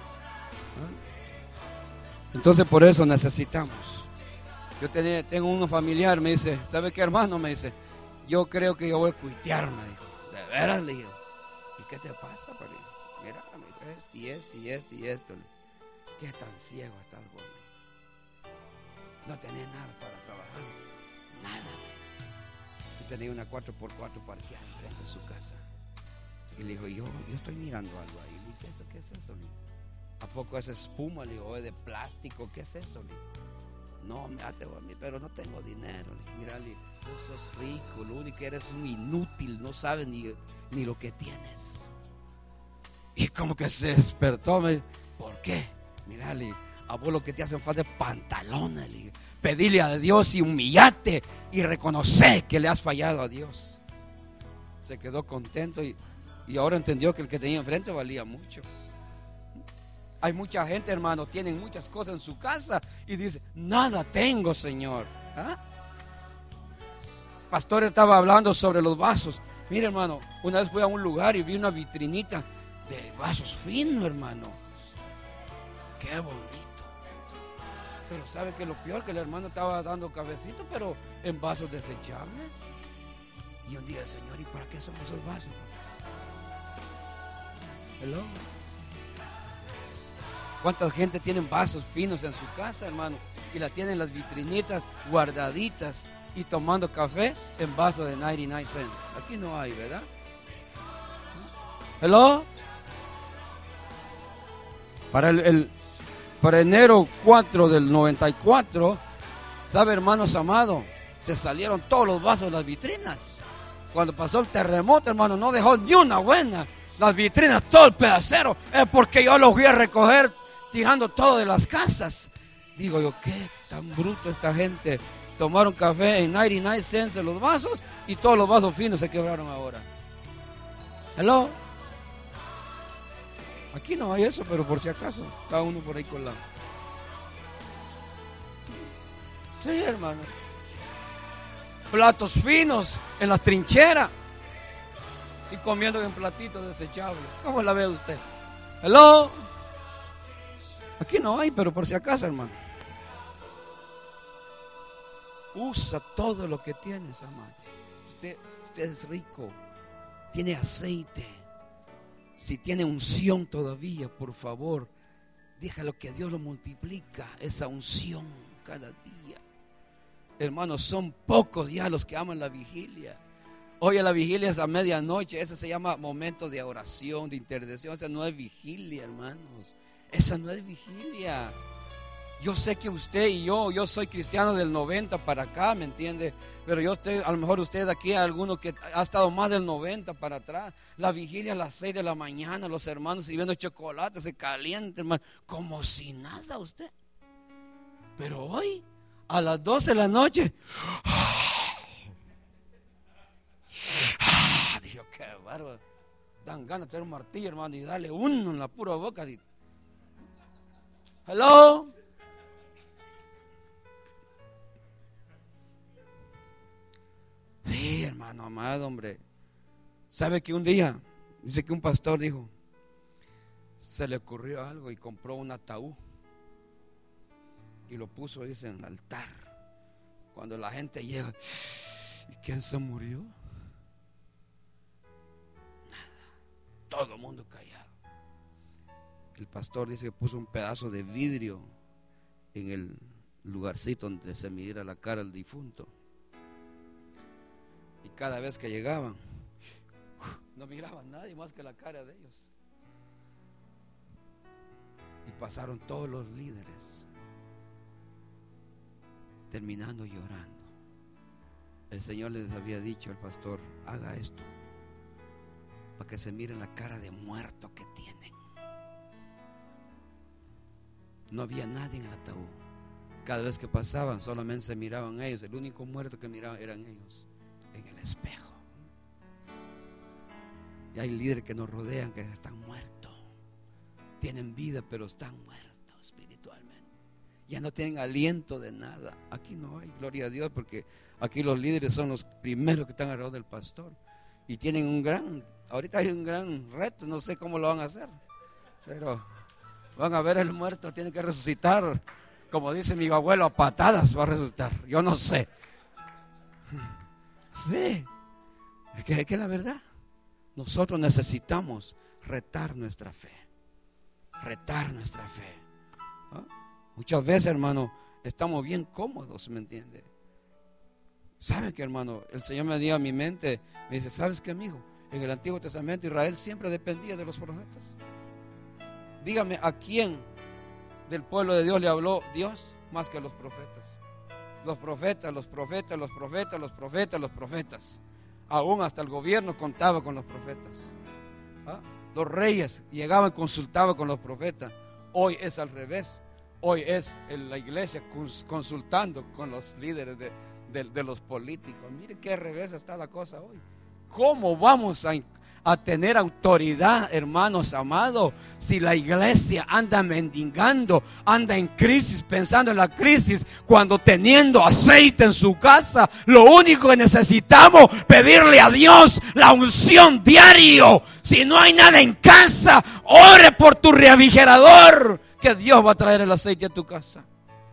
[SPEAKER 2] Entonces por eso necesitamos. Yo tenía, tengo un familiar, me dice, ¿sabe qué, hermano? Me dice, yo creo que yo voy a cuitearme, dijo. ¿De veras? Le digo, ¿y qué te pasa? Pues, mira, me dijo, esto y esto y esto y esto. ¿Qué tan ciego estás vos? No tenés nada para trabajar. Nada. Y tenía una cuatro por cuatro parqueada enfrente de su casa. Y le dijo, yo, yo estoy mirando algo ahí. Le dije, ¿qué es eso? ¿Qué es eso? Le dijo, ¿a poco es espuma? Le digo, ¿es de plástico? ¿Qué es eso? Le digo, no, mírate a mí, pero no tengo dinero. Le dije, mira, le digo, tú sos rico, lo único que eres un inútil, no sabes ni, ni lo que tienes. Y como que se despertó, me dice, ¿por qué? Mira, le digo, a vos lo que te hacen falta es pantalones, le digo. Pedirle a Dios y humillarte y reconocer que le has fallado a Dios. Se quedó contento y, y ahora entendió que el que tenía enfrente valía mucho. Hay mucha gente, hermano, tienen muchas cosas en su casa y dice, nada tengo, Señor. ¿Ah? Pastor estaba hablando sobre los vasos. Mire, hermano, una vez fui a un lugar y vi una vitrinita de vasos finos, hermano. Qué bonito. Pero sabe que lo peor, que el hermano estaba dando cafecito, pero en vasos desechables. Y un día, Señor, ¿y para qué son esos vasos? Hello. ¿Cuánta gente tiene vasos finos en su casa, hermano? Y la tienen las vitrinitas guardaditas y tomando café en vasos de noventa y nueve cents. Aquí no hay, ¿verdad? Hello. Para el, el Para enero cuatro del noventa y cuatro, ¿sabe, hermanos amados? Se salieron todos los vasos de las vitrinas. Cuando pasó el terremoto, hermano, no dejó ni una buena. Las vitrinas, todo el pedacero. Es porque yo los fui a recoger tirando todo de las casas. Digo yo, qué tan bruto esta gente. Tomaron café en noventa y nueve cents en los vasos y todos los vasos finos se quebraron ahora. Hello. Aquí no hay eso, pero por si acaso, está uno por ahí colado. Sí, hermano. Platos finos en las trincheras y comiendo en platitos desechables. ¿Cómo la ve usted? Hello. Aquí no hay, pero por si acaso, hermano. Usa todo lo que tienes, hermano. Usted, usted es rico, tiene aceite. Si tiene unción todavía, por favor, déjalo que Dios lo multiplica, esa unción cada día. Hermanos, son pocos ya los que aman la vigilia. Hoy la vigilia es a medianoche, ese se llama momento de oración, de intercesión. Esa no es vigilia, hermanos. Esa no es vigilia. Yo sé que usted y yo, yo soy cristiano del noventa para acá, ¿me entiende? Pero yo estoy, a lo mejor usted aquí, alguno que ha estado más del noventa para atrás. La vigilia a las seis de la mañana, los hermanos sirviendo chocolate, se calienta, hermano, como si nada usted. Pero hoy, a las doce de la noche, Dios, qué bárbaro. Dan ganas de tener un martillo, hermano, y darle uno en la pura boca. Hello. Sí, hermano amado, hombre. ¿Sabe que un día, dice que un pastor dijo, se le ocurrió algo y compró un ataúd y lo puso, dice, en el altar? Cuando la gente llega, ¿y quién se murió? Nada, todo el mundo callado. El pastor dice que puso un pedazo de vidrio en el lugarcito donde se mira la cara del difunto. Y cada vez que llegaban, no miraban nadie más que la cara de ellos. Y pasaron todos los líderes, terminando llorando. El Señor les había dicho al pastor, haga esto, para que se mire la cara de muerto que tienen. No había nadie en el ataúd. Cada vez que pasaban, solamente se miraban ellos. El único muerto que miraban eran ellos en el espejo. Y hay líderes que nos rodean que están muertos, tienen vida pero están muertos espiritualmente. ya no tienen aliento de nada. Aquí no hay, gloria a Dios, porque aquí los líderes son los primeros que están alrededor del pastor y tienen un gran, ahorita hay un gran reto, no sé cómo lo van a hacer, pero van a ver el muerto, tiene que resucitar, como dice mi abuelo, a patadas va a resucitar, yo no sé. Sí, es que es que la verdad, nosotros necesitamos retar nuestra fe, retar nuestra fe. ¿Ah? Muchas veces, hermano, estamos bien cómodos, ¿me entiende? ¿Sabe qué, hermano? El Señor me dio a mi mente, me dice, ¿sabes qué, amigo? En el Antiguo Testamento Israel siempre dependía de los profetas. Dígame, ¿a quién del pueblo de Dios le habló Dios más que a los profetas? Los profetas, los profetas, los profetas, los profetas, los profetas. Aún hasta el gobierno contaba con los profetas. ¿Ah? Los reyes llegaban y consultaban con los profetas. Hoy es al revés. Hoy es en la iglesia consultando con los líderes de, de, de los políticos. Mire qué revés está la cosa hoy. ¿Cómo vamos a, a tener autoridad, hermanos amados, si la iglesia anda mendigando, anda en crisis, pensando en la crisis, cuando teniendo aceite en su casa, lo único que necesitamos pedirle a Dios la unción diario? Si no hay nada en casa, ore por tu refrigerador, que Dios va a traer el aceite a tu casa.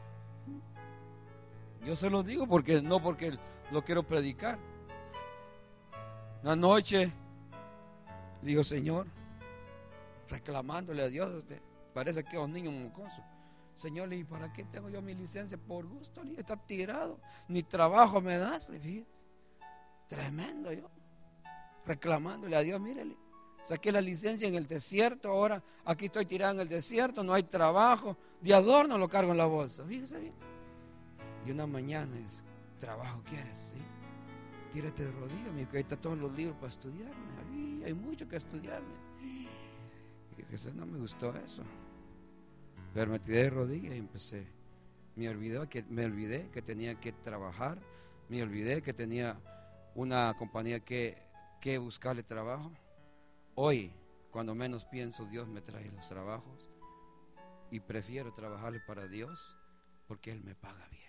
[SPEAKER 2] Yo se lo digo porque no porque lo quiero predicar. Una noche digo, Señor, reclamándole a Dios, usted parece que es un niño mocoso. Señor, le dije, ¿para qué tengo yo mi licencia? Por gusto, le dije, está tirado, ni trabajo me das. Le dije, tremendo yo, reclamándole a Dios, mírele. Saqué la licencia en el desierto, ahora aquí estoy tirado en el desierto, no hay trabajo, de adorno lo cargo en la bolsa. Fíjese bien. Y una mañana es, ¿trabajo quieres? ¿Sí? Tírate de rodillas, mi, que ahí están todos los libros para estudiarme. Ay, hay mucho que estudiarme. Y dije, no me gustó eso. Pero me tiré de rodillas y empecé. Me olvidé que, me olvidé que tenía que trabajar, me olvidé que tenía una compañía que, que buscarle trabajo. Hoy, cuando menos pienso, Dios me trae los trabajos y prefiero trabajarle para Dios porque Él me paga bien.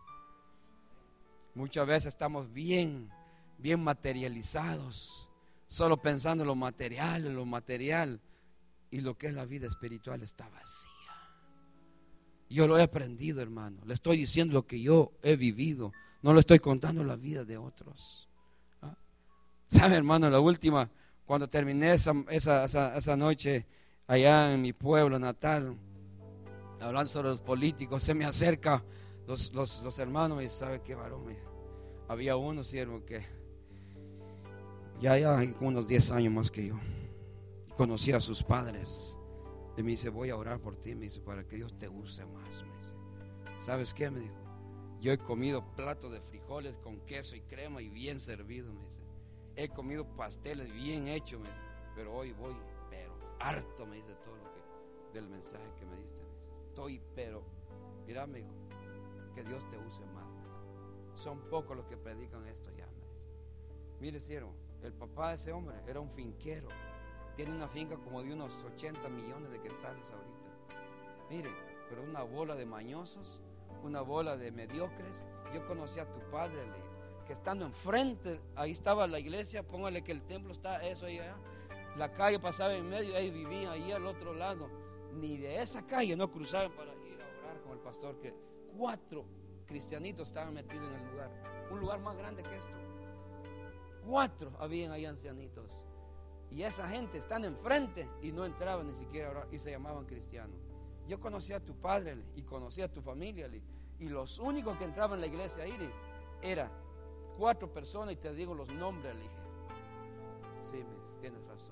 [SPEAKER 2] Muchas veces estamos bien, bien materializados, solo pensando en lo material, en lo material, y lo que es la vida espiritual está vacía. Yo lo he aprendido, hermano. Le estoy diciendo lo que yo he vivido, no le estoy contando la vida de otros. ¿Ah? ¿Sabe, hermano? La última, cuando terminé esa, esa, esa, esa noche allá en mi pueblo natal, hablando sobre los políticos, se me acerca los, los, los hermanos y me dicen, ¿sabe qué, varón? Había uno, siervo, que ya, ya hay unos diez años más que yo. Conocí a sus padres. Y me dice, voy a orar por ti, me dice, para que Dios te use más. Me dice, ¿sabes qué? Me dijo, yo he comido platos de frijoles con queso y crema y bien servido, me dice. He comido pasteles bien hechos, me dice, pero hoy voy, pero harto, me dice, todo lo que, del mensaje que me diste, me dice. Estoy, pero, mira, amigo, que Dios te use más. Son pocos los que predican esto ya, me dice. Mire, siervo, el papá de ese hombre era un finquero. Tiene una finca como de unos ochenta millones de quetzales ahorita. Mire, pero una bola de mañosos, una bola de mediocres. Yo conocí a tu padre, le, que estando enfrente, ahí estaba la iglesia, póngale que el templo está eso allá. La calle pasaba en medio, ahí vivía, ahí al otro lado. Ni de esa calle no cruzaban para ir a orar con el pastor, que cuatro cristianitos estaban metidos en el lugar. Un lugar más grande que esto. Cuatro habían ahí ancianitos. Y esa gente están enfrente y no entraban ni siquiera a orar y se llamaban cristianos. Yo conocí a tu padre y conocí a tu familia, y los únicos que entraban en la iglesia ahí eran cuatro personas, y te digo los nombres. Le dije, sí, me, tienes razón,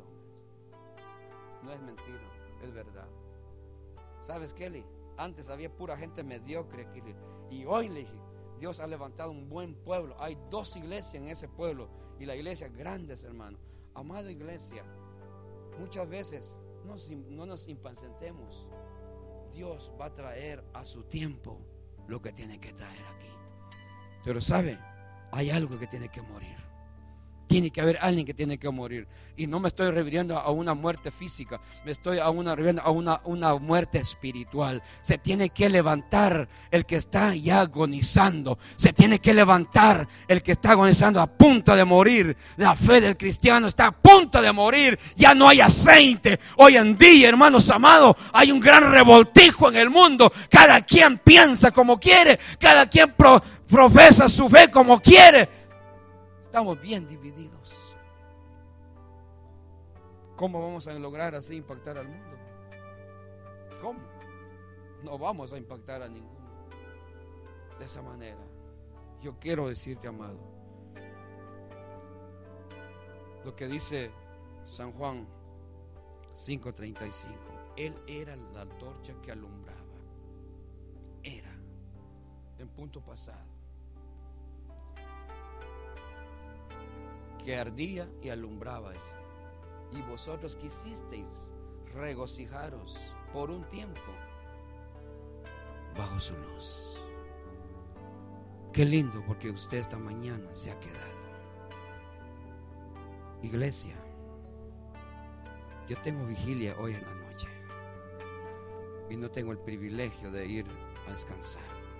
[SPEAKER 2] no es mentira, es verdad. ¿Sabes qué, Lee? Antes había pura gente mediocre aquí, Lee, y hoy, le dije, Dios ha levantado un buen pueblo. Hay dos iglesias en ese pueblo, y la iglesia grandes, hermano. Amada iglesia, muchas veces no, no nos impacientemos. Dios va a traer a su tiempo lo que tiene que traer aquí. Pero sabe, hay algo que tiene que morir. Tiene que haber alguien que tiene que morir. Y no me estoy refiriendo a una muerte física, me estoy a una, refiriendo a una, una muerte espiritual. Se tiene que levantar el que está ya agonizando. Se tiene que levantar el que está agonizando, a punto de morir. La fe del cristiano está a punto de morir. Ya no hay aceite. Hoy en día, hermanos amados, hay un gran revoltijo en el mundo. Cada quien piensa como quiere. Cada quien pro, profesa su fe como quiere. Estamos bien divididos. ¿Cómo vamos a lograr así impactar al mundo? ¿Cómo? No vamos a impactar a ninguno de esa manera. Yo quiero decirte, amado, lo que dice San Juan cinco treinta y cinco. Él era la antorcha que alumbraba. Era en punto pasado, que ardía y alumbraba. Y vosotros quisisteis regocijaros por un tiempo bajo su luz. Qué lindo, porque usted esta mañana se ha quedado. Iglesia, yo tengo vigilia hoy en la noche y no tengo el privilegio de ir a descansar.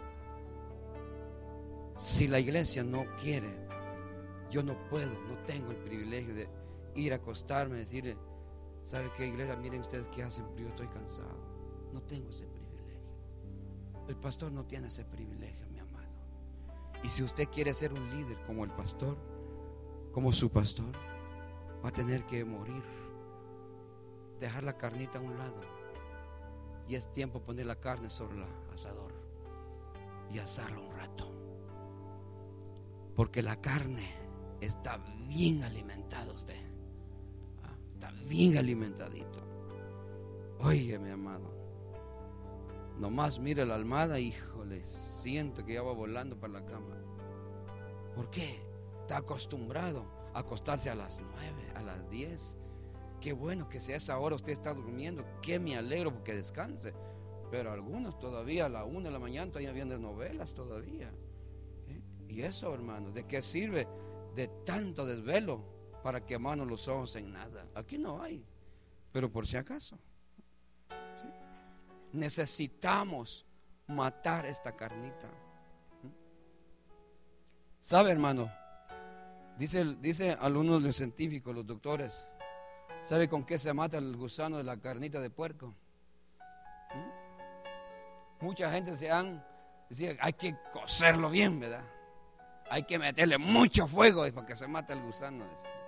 [SPEAKER 2] Si la iglesia no quiere, yo no puedo, no tengo el privilegio de ir a acostarme y decirle: ¿sabe qué, iglesia? Miren ustedes qué hacen, yo estoy cansado. No tengo ese privilegio. El pastor no tiene ese privilegio, mi amado. Y si usted quiere ser un líder como el pastor, como su pastor, va a tener que morir, dejar la carnita a un lado. Y es tiempo de poner la carne sobre el asador y asarlo un rato, porque la carne está bien alimentado usted. ¿Ah? Está bien alimentadito. Oye, mi amado, nomás mire la almohada, híjole, siento que ya va volando para la cama. ¿Por qué? Está acostumbrado a acostarse a las nueve, a las diez. Qué bueno que sea esa hora usted está durmiendo. Que me alegro porque descanse. Pero algunos todavía a la una de la mañana todavía vienen novelas todavía. ¿Eh? Y eso, hermano, ¿de qué sirve de tanto desvelo para quemarnos los ojos en nada? Aquí no hay, pero por si acaso, ¿sí? Necesitamos matar esta carnita. ¿Mm? ¿Sabe, hermano? Dice, dice algunos de los científicos, los doctores, ¿sabe con qué se mata el gusano de la carnita de puerco? ¿Mm? Mucha gente se han decía, hay que cocerlo bien, ¿verdad? Hay que meterle mucho fuego para que se mate el gusano.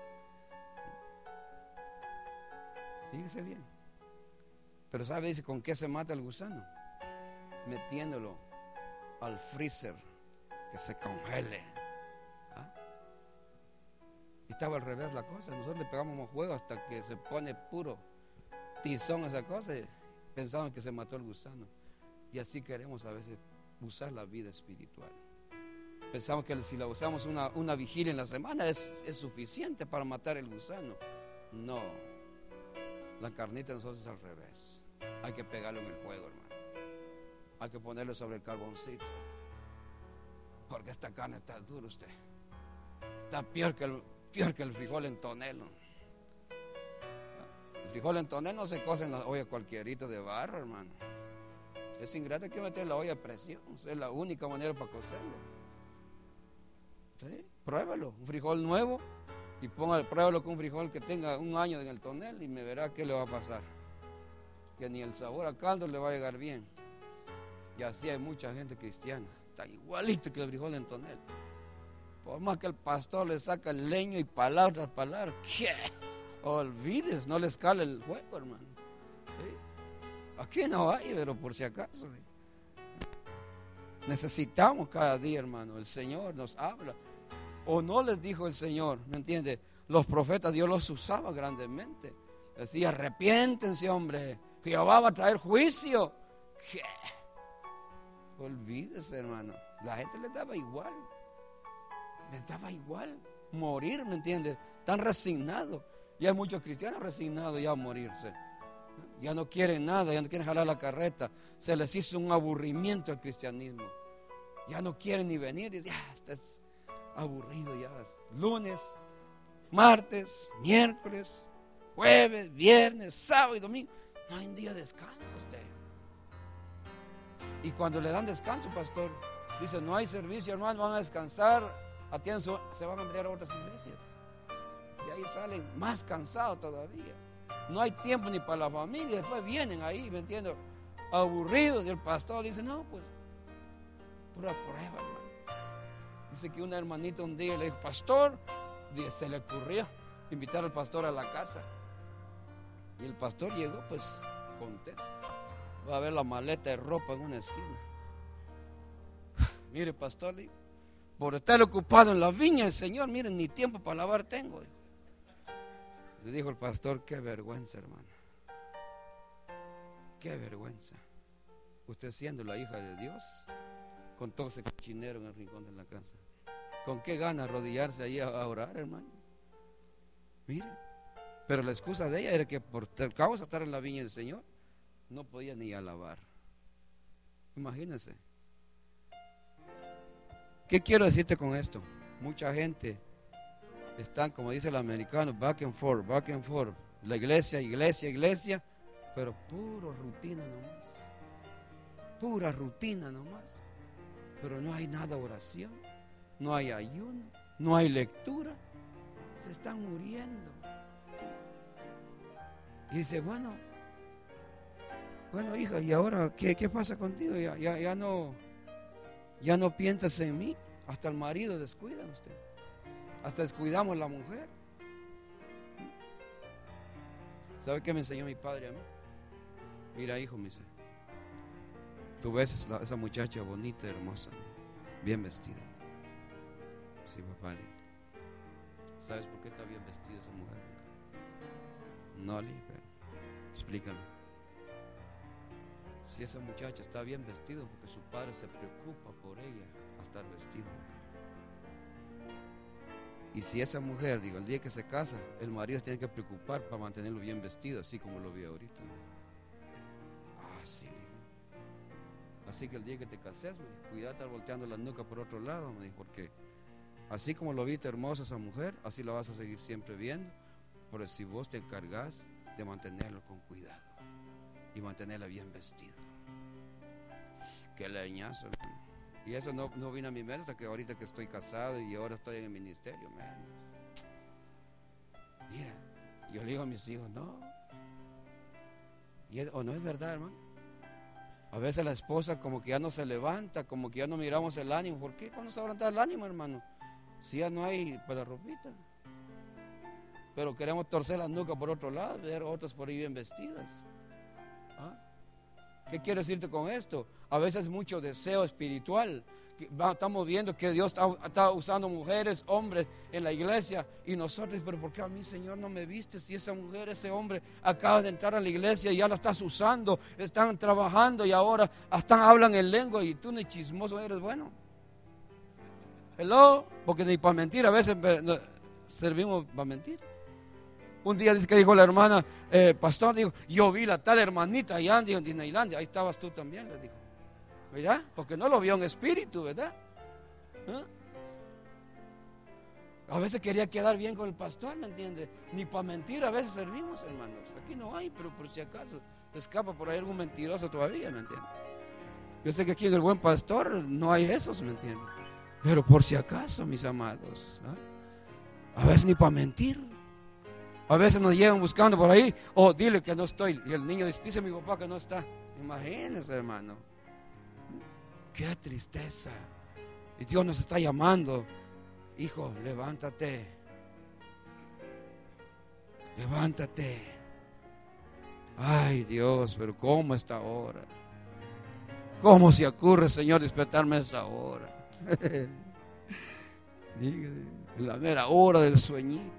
[SPEAKER 2] Fíjese bien. Pero ¿sabe? Dice, ¿con qué se mata el gusano? Metiéndolo al freezer, que se congele. ¿Ah? Y estaba al revés la cosa. Nosotros le pegamos fuego hasta que se pone puro tizón esa cosa y pensaban que se mató el gusano. Y así queremos a veces usar la vida espiritual. Pensamos que si la usamos una, una vigilia en la semana es, es suficiente para matar el gusano. No, la carnita de nosotros es al revés. Hay que pegarlo en el fuego, hermano. Hay que ponerlo sobre el carboncito, porque esta carne está dura, usted. Está peor que el, peor que el frijol en tonel, ¿no? El frijol en tonel no se cose en la olla cualquierita de barro, hermano. Es ingrato, hay que meter la olla a presión. Es la única manera para cocerlo. ¿Sí? Pruébalo, un frijol nuevo y ponga, pruébalo con un frijol que tenga un año en el tonel y me verá qué le va a pasar. Que ni el sabor a caldo le va a llegar bien. Y así hay mucha gente cristiana, está igualito que el frijol en tonel. Por más que el pastor le saca el leño y palabras tras palabras, ¿qué? Olvides, no les cale el fuego, hermano. ¿Sí? Aquí no hay, pero por si acaso. ¿Sí? Necesitamos cada día, hermano. El Señor nos habla. O no les dijo el Señor, ¿me entiende? Los profetas Dios los usaba grandemente. Decía, arrepiéntense, hombre. Jehová va a traer juicio. ¿Qué? Olvídese, hermano. La gente les daba igual. Les daba igual morir, ¿me entiende? Están resignados. Y hay muchos cristianos resignados ya a morirse. Ya no quieren nada, ya no quieren jalar la carreta. Se les hizo un aburrimiento el cristianismo. Ya no quieren ni venir. Ya, este es aburrido ya. Lunes, martes, miércoles, jueves, viernes, sábado y domingo. No hay un día de descanso usted. Y cuando le dan descanso, pastor, dice, no hay servicio, hermano, van a descansar, atienden su, se van a enviar a otras iglesias. Y ahí salen más cansados todavía. No hay tiempo ni para la familia. Después vienen ahí, ¿me entiendes? Aburridos. Y el pastor dice, no, pues, pura prueba, hermano. Dice que una hermanita un día le dijo, pastor, se le ocurrió invitar al pastor a la casa. Y el pastor llegó, pues, contento. Va a ver la maleta de ropa en una esquina. Mire, pastor, por estar ocupado en la viña del Señor, miren, ni tiempo para lavar tengo. Le dijo el pastor, qué vergüenza, hermano. Qué vergüenza. Usted siendo la hija de Dios, con todo ese cochinero en el rincón de la casa. ¿Con qué gana arrodillarse ahí a, a orar, hermano? Mire, pero la excusa de ella era que por causa de estar en la viña del Señor, no podía ni alabar. Imagínense. ¿Qué quiero decirte con esto? Mucha gente están, como dice el americano, back and forth, back and forth. La iglesia, iglesia, iglesia, pero puro rutina nomás. Pura rutina nomás. Pero no hay nada de oración, no hay ayuno, no hay lectura. Se están muriendo. Y dice, bueno, bueno hija, ¿y ahora qué, qué pasa contigo? Ya, ya, ya no, ya no piensas en mí. Hasta el marido descuida usted. Hasta descuidamos la mujer. ¿Sabe qué me enseñó mi padre a mí? Mira, hijo, me dice, tú ves esa, esa muchacha bonita, hermosa, bien vestida. Sí, papá. ¿Sabes por qué está bien vestida esa mujer? No, le pero explícame. Si esa muchacha está bien vestida, porque su padre se preocupa por ella a estar vestida. Y si esa mujer, digo, el día que se casa, el marido se tiene que preocupar para mantenerlo bien vestido, así como lo vi ahorita. Ah, sí. Así que el día que te cases, cuidado de estar volteando la nuca por otro lado, porque así como lo viste hermosa esa mujer, así la vas a seguir siempre viendo. Pero si vos te encargás de mantenerlo con cuidado y mantenerla bien vestida. Qué leñazo, hermano. Y eso no, no vino a mi mente hasta que ahorita que estoy casado y ahora estoy en el ministerio, man. Mira, yo le digo a mis hijos, no. Y es, o no es verdad, hermano. A veces la esposa como que ya no se levanta, como que ya no miramos el ánimo. ¿Por qué? ¿Cuándo se va a levantar el ánimo, hermano? Si ya no hay para la ropita. Pero queremos torcer la nuca por otro lado, ver otros por ahí bien vestidas. ¿Ah? ¿Qué quiero decirte con esto? A veces mucho deseo espiritual. Estamos viendo que Dios está, está usando mujeres, hombres en la iglesia. Y nosotros, pero ¿por qué a mí, Señor, no me viste? Si esa mujer, ese hombre acaba de entrar a la iglesia y ya la estás usando, están trabajando y ahora hasta hablan en lengua y tú ni chismoso eres. Bueno, hello, porque ni para mentir a veces servimos para mentir. Un día dice que dijo la hermana, eh, pastor, dijo, yo vi la tal hermanita allá en Disneylandia, ahí estabas tú también, le dijo, ¿verdad? Porque no lo vio en espíritu, ¿verdad? ¿Ah? A veces quería quedar bien con el pastor, ¿me entiende? Ni para mentir a veces servimos, hermanos. Aquí no hay, pero por si acaso escapa por ahí algún mentiroso todavía, ¿me entiende? Yo sé que aquí en el Buen Pastor no hay esos, ¿me entiende? Pero por si acaso, mis amados, ¿ah? A veces ni para mentir. A veces nos llevan buscando por ahí, oh, dile que no estoy. Y el niño dice, dice mi papá que no está. Imagínense, hermano. Qué tristeza. Y Dios nos está llamando. Hijo, levántate. Levántate. Ay, Dios, pero ¿cómo esta hora? ¿Cómo se ocurre, Señor, despertarme a esa hora? En la mera hora del sueñito.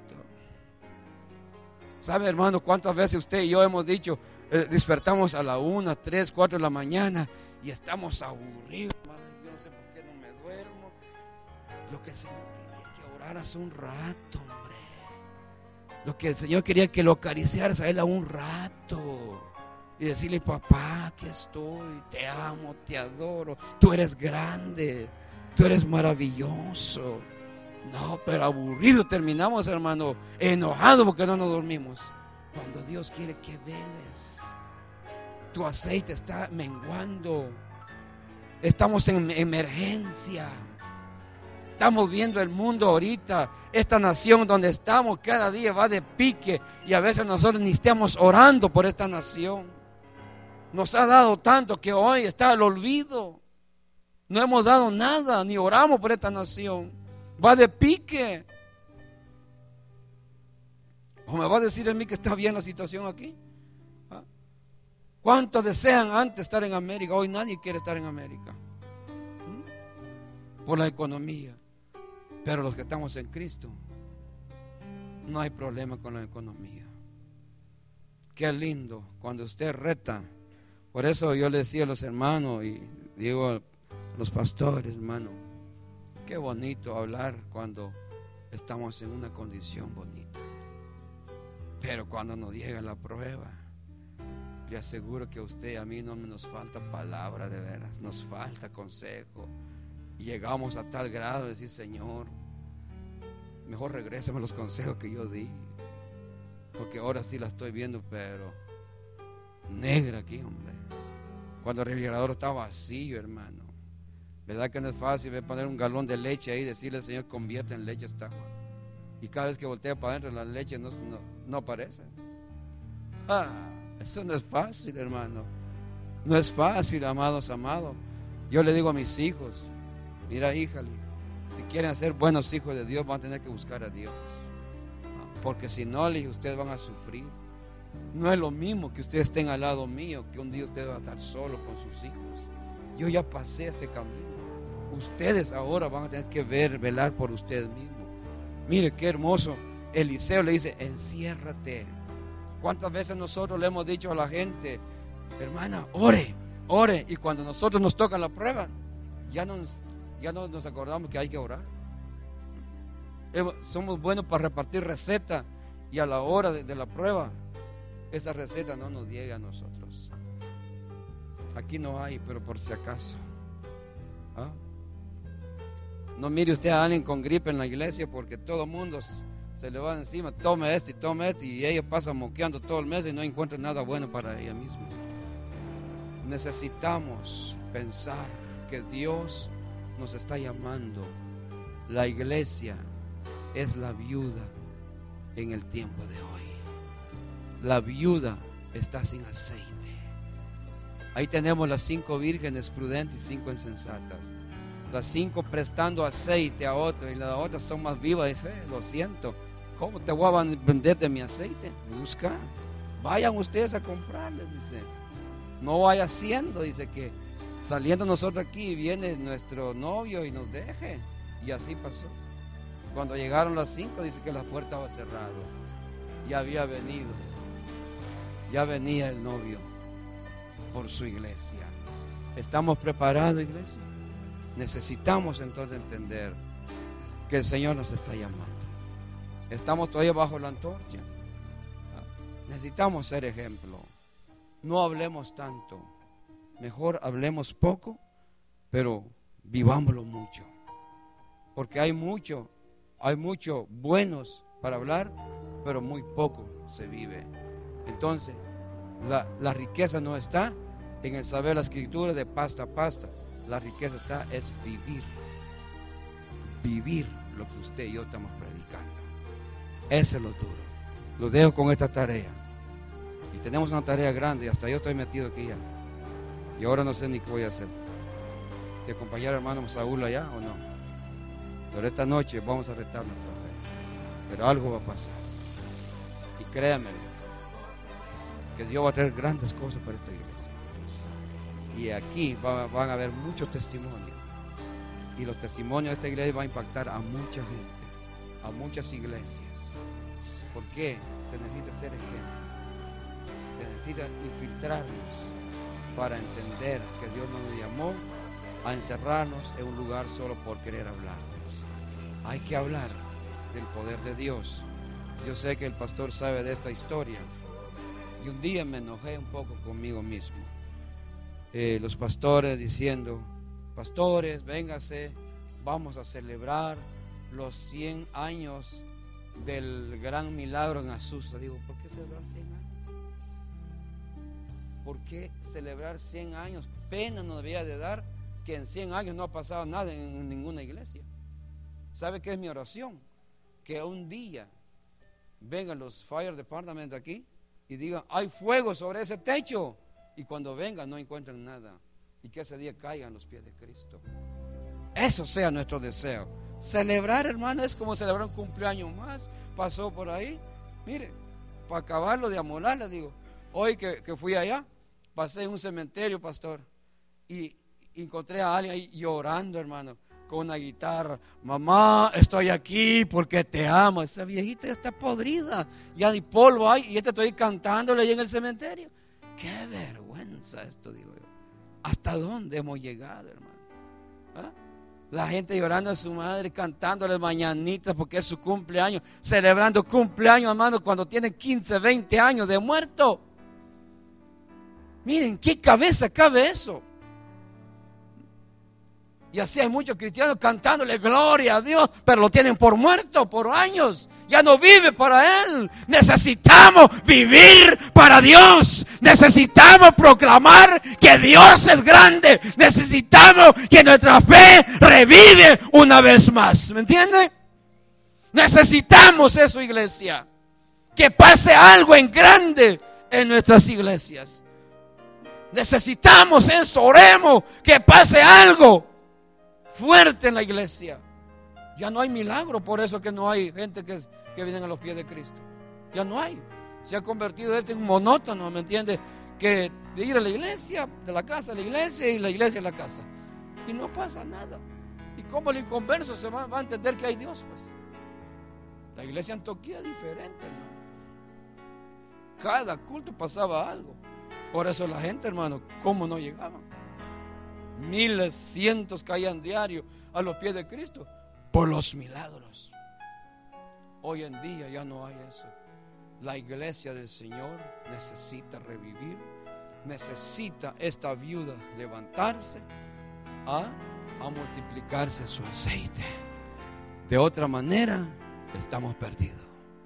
[SPEAKER 2] ¿Sabe, hermano, cuántas veces usted y yo hemos dicho, eh, despertamos a la una, tres, cuatro de la mañana y estamos aburridos, hermano? Yo no sé por qué no me duermo. Lo que el Señor quería que oraras un rato, hombre. Lo que el Señor quería que lo acariciaras a Él a un rato. Y decirle, papá, aquí estoy, te amo, te adoro, tú eres grande, tú eres maravilloso. No, pero aburrido terminamos, hermano, enojados porque no nos dormimos. Cuando Dios quiere que veles, tu aceite está menguando. Estamos en emergencia. Estamos viendo el mundo ahorita. Esta nación donde estamos cada día va de pique. Y a veces nosotros ni estamos orando por esta nación. Nos ha dado tanto que hoy está al olvido. No hemos dado nada, ni oramos por esta nación. Va de pique. ¿O me va a decir a mí que está bien la situación aquí? ¿Ah? ¿Cuántos desean antes estar en América? Hoy nadie quiere estar en América. ¿Mm? Por la economía. Pero los que estamos en Cristo, no hay problema con la economía. Qué lindo cuando usted reta. Por eso yo le decía a los hermanos y digo a los pastores, hermano, qué bonito hablar cuando estamos en una condición bonita. Pero cuando nos llega la prueba, le aseguro que a usted y a mí no nos falta palabra de veras, nos falta consejo. Y llegamos a tal grado de decir, Señor, mejor regrésame los consejos que yo di, porque ahora sí la estoy viendo, pero negra aquí, hombre. Cuando el refrigerador está vacío, hermano, ¿verdad que no es fácil ver poner un galón de leche ahí y decirle al Señor, convierte en leche esta agua? Y cada vez que voltea para adentro la leche no, no, no aparece. Ah, eso no es fácil, hermano. No es fácil, amados, amados. Yo le digo a mis hijos, mira, híjale, si quieren ser buenos hijos de Dios, van a tener que buscar a Dios. Porque si no, ustedes van a sufrir. No es lo mismo que ustedes estén al lado mío, que un día ustedes van a estar solo con sus hijos. Yo ya pasé este camino. Ustedes ahora van a tener que ver, velar por ustedes mismos. Mire qué hermoso. Eliseo le dice, enciérrate. ¿Cuántas veces nosotros le hemos dicho a la gente, hermana, ore, ore? Y cuando nosotros nos tocan la prueba, ya no nos, ya no nos acordamos que hay que orar. Somos buenos para repartir recetas y a la hora de, de la prueba, esa receta no nos llega a nosotros. Aquí no hay, pero por si acaso. ¿Ah? No mire usted a alguien con gripe en la iglesia, porque todo el mundo se le va encima, tome esto y tome esto, y ella pasa moqueando todo el mes y no encuentra nada bueno para ella misma. Necesitamos pensar que Dios nos está llamando. La iglesia es la viuda en el tiempo de hoy. La viuda está sin aceite. Ahí tenemos las cinco vírgenes prudentes y cinco insensatas. Las cinco prestando aceite a otra y las otras son más vivas. Dice, eh, lo siento, ¿cómo te voy a vender de mi aceite? Busca, vayan ustedes a comprarles, dice. No vaya haciendo, dice, que saliendo nosotros aquí viene nuestro novio y nos deje. Y así pasó. Cuando llegaron las cinco, dice que la puerta estaba cerrada. Ya había venido, ya venía el novio por su iglesia. ¿Estamos preparados, iglesia? Necesitamos entonces entender que el Señor nos está llamando. Estamos todavía bajo la antorcha. Necesitamos ser ejemplo. No hablemos tanto. Mejor hablemos poco, pero vivámoslo mucho. Porque hay mucho, hay mucho buenos para hablar, pero muy poco se vive. Entonces, la, la riqueza no está en el saber la escritura de pasta a pasta. La riqueza está es vivir. Vivir lo que usted y yo estamos predicando. Ese es lo duro. Lo dejo con esta tarea. Y tenemos una tarea grande, y hasta yo estoy metido aquí ya. Y ahora no sé ni qué voy a hacer. Si acompañar al hermano Saúl allá o no. Pero esta noche vamos a retar nuestra fe. Pero algo va a pasar. Y créanme que Dios va a traer grandes cosas para esta iglesia. Y aquí va, van a haber muchos testimonios. Y los testimonios de esta iglesia van a impactar a mucha gente, a muchas iglesias. ¿Por qué? Se necesita ser ejemplo. Se necesita infiltrarnos para entender que Dios no nos llamó a encerrarnos en un lugar solo por querer hablar. Hay que hablar del poder de Dios. Yo sé que el pastor sabe de esta historia. Y un día me enojé un poco conmigo mismo. Eh, los pastores diciendo, pastores, véngase, vamos a celebrar los cien años del gran milagro en Azusa. Digo, ¿por qué celebrar cien años? ¿Por qué celebrar cien años? Pena nos debería de dar que en cien años no ha pasado nada en ninguna iglesia. ¿Sabe qué es mi oración? Que un día vengan los fire department aquí y digan, hay fuego sobre ese techo, y cuando vengan no encuentren nada, y que ese día caigan los pies de Cristo. Eso sea nuestro deseo. Celebrar, hermano, es como celebrar un cumpleaños más. Pasó por ahí, mire, para acabarlo de amolar, le digo, hoy que, que fui allá, pasé en un cementerio, pastor, y encontré a alguien ahí llorando, hermano, con una guitarra. Mamá, estoy aquí porque te amo. Esa viejita ya está podrida, ya ni polvo hay, y este estoy cantándole ahí en el cementerio. Qué vergüenza esto, digo yo. ¿Hasta dónde hemos llegado, hermano? ¿Ah? La gente llorando a su madre, cantándole mañanitas porque es su cumpleaños, celebrando cumpleaños, hermano, cuando tiene quince, veinte años de muerto. Miren, ¿qué cabeza cabe eso? Y así hay muchos cristianos cantándole gloria a Dios, pero lo tienen por muerto, por años. Ya no vive para Él. Necesitamos vivir para Dios. Necesitamos proclamar que Dios es grande. Necesitamos que nuestra fe revive una vez más. ¿Me entiende? Necesitamos eso, iglesia. Que pase algo en grande en nuestras iglesias. Necesitamos eso. Oremos que pase algo fuerte en la iglesia. Ya no hay milagro, por eso que no hay gente que, que viene a los pies de Cristo. Ya no hay. Se ha convertido esto en monótono, ¿me entiende? Que de ir a la iglesia, de la casa a la iglesia y la iglesia a la casa. Y no pasa nada. ¿Y cómo el inconverso se va, va a entender que hay Dios? Pues la iglesia en Antioquía es diferente, hermano. Cada culto pasaba algo. Por eso la gente, hermano, ¿cómo no llegaban? Miles, cientos caían diario a los pies de Cristo por los milagros. Hoy en día ya no hay eso. La iglesia del Señor necesita revivir, necesita esta viuda levantarse a, a multiplicarse su aceite. De otra manera estamos perdidos.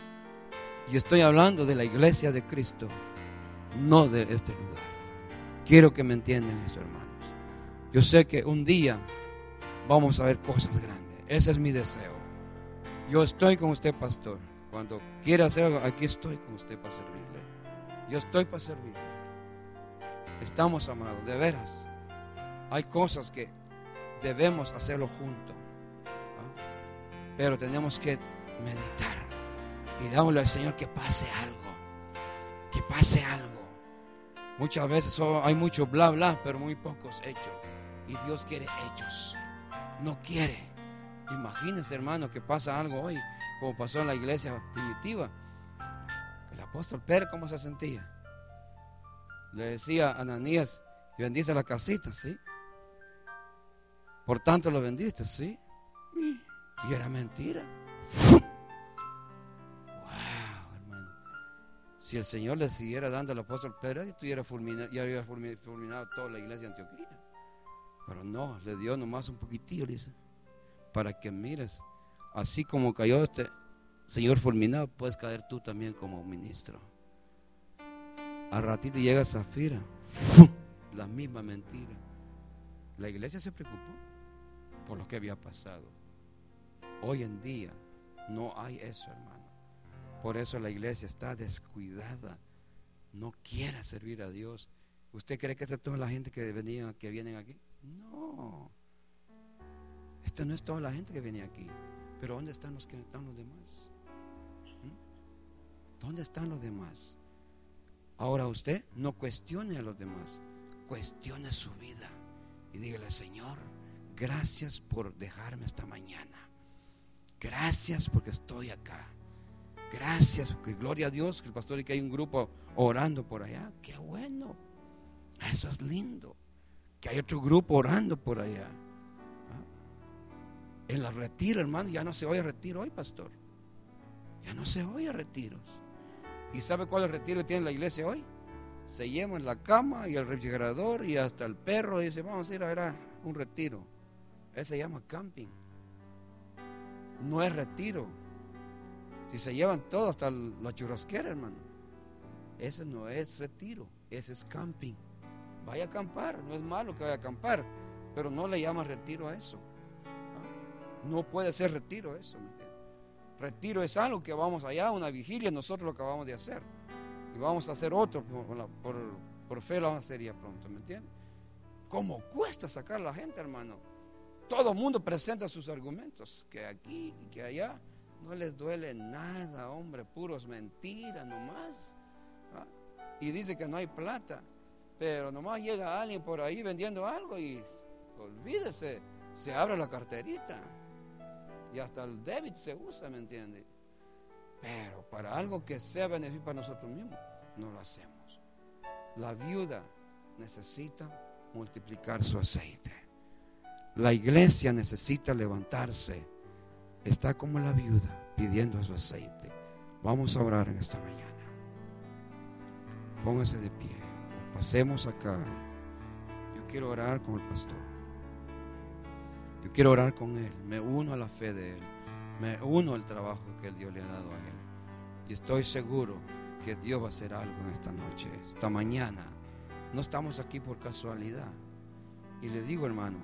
[SPEAKER 2] Y estoy hablando de la iglesia de Cristo, no de este lugar. Quiero que me entiendan eso, hermano. Yo sé que un día vamos a ver cosas grandes. Ese es mi deseo. Yo estoy con usted, pastor. Cuando quiera hacer algo, aquí estoy con usted para servirle. Yo estoy para servirle. Estamos amados, de veras. Hay cosas que debemos hacerlo juntos, ¿ah? Pero tenemos que meditar. Pidámosle al Señor que pase algo. Que pase algo. Muchas veces hay mucho bla bla, pero muy pocos hechos. Y Dios quiere hechos, no quiere. Imagínense, hermano, que pasa algo hoy, como pasó en la iglesia primitiva. El apóstol Pedro, ¿cómo se sentía? Le decía a Ananías, bendice la casita, ¿sí? Por tanto lo bendiste, ¿sí? Y era mentira. Wow, hermano. Si el Señor le siguiera dando al apóstol Pedro, ya hubiera fulminado, ya hubiera fulminado toda la iglesia de Antioquía. Pero no, le dio nomás un poquitillo, dice, para que mires, así como cayó este señor fulminado, puedes caer tú también como ministro. Al ratito llega Zafira, ¡fum!, la misma mentira. La iglesia se preocupó por lo que había pasado. Hoy en día no hay eso, hermano. Por eso la iglesia está descuidada, no quiere servir a Dios. ¿Usted cree que esta es toda la gente que venía, que vienen aquí? No, esta no es toda la gente que viene aquí. Pero ¿dónde están los que están los demás? ¿Mm? ¿Dónde están los demás? Ahora usted no cuestione a los demás, cuestione su vida y dígale: Señor, gracias por dejarme esta mañana, gracias porque estoy acá, gracias porque gloria a Dios que el pastor y que hay un grupo orando por allá. Qué bueno, eso es lindo. Que hay otro grupo orando por allá. ¿Ah? En la retiro, hermano, ya no se oye retiro hoy, pastor. Ya no se oye retiros. ¿Y sabe cuál es el retiro que tiene la iglesia hoy? Se lleva en la cama y el refrigerador y hasta el perro dice: vamos a ir a ver a un retiro. Ese se llama camping. no es retiro. Si se llevan todo hasta la churrasquera, hermano, ese no es retiro, ese es camping. Vaya a acampar, no es malo que vaya a acampar, pero no le llama retiro a eso. No puede ser retiro eso, ¿me entiendes? Retiro es algo que vamos allá, una vigilia, nosotros lo acabamos de hacer. Y vamos a hacer otro, por, por, por fe lo vamos a hacer ya pronto, ¿me entiendes? ¿Cómo cuesta sacar a la gente, hermano? Todo el mundo presenta sus argumentos, que aquí y que allá. No les duele nada, hombre, puros mentiras nomás. ¿Ah? Y dice que no hay plata, pero nomás llega alguien por ahí vendiendo algo y olvídese, se abre la carterita y hasta el débito se usa, ¿me entiende? Pero para algo que sea beneficio para nosotros mismos, no lo hacemos. La viuda necesita multiplicar su aceite. La iglesia necesita levantarse. Está como la viuda pidiendo su aceite. Vamos a orar en esta mañana. Póngase de pie. Pasemos acá. Yo quiero orar con el pastor. Yo quiero orar con él. Me uno a la fe de él. Me uno al trabajo que el Dios le ha dado a él. Y estoy seguro que Dios va a hacer algo en esta noche, esta mañana. No estamos aquí por casualidad. Y le digo, hermano,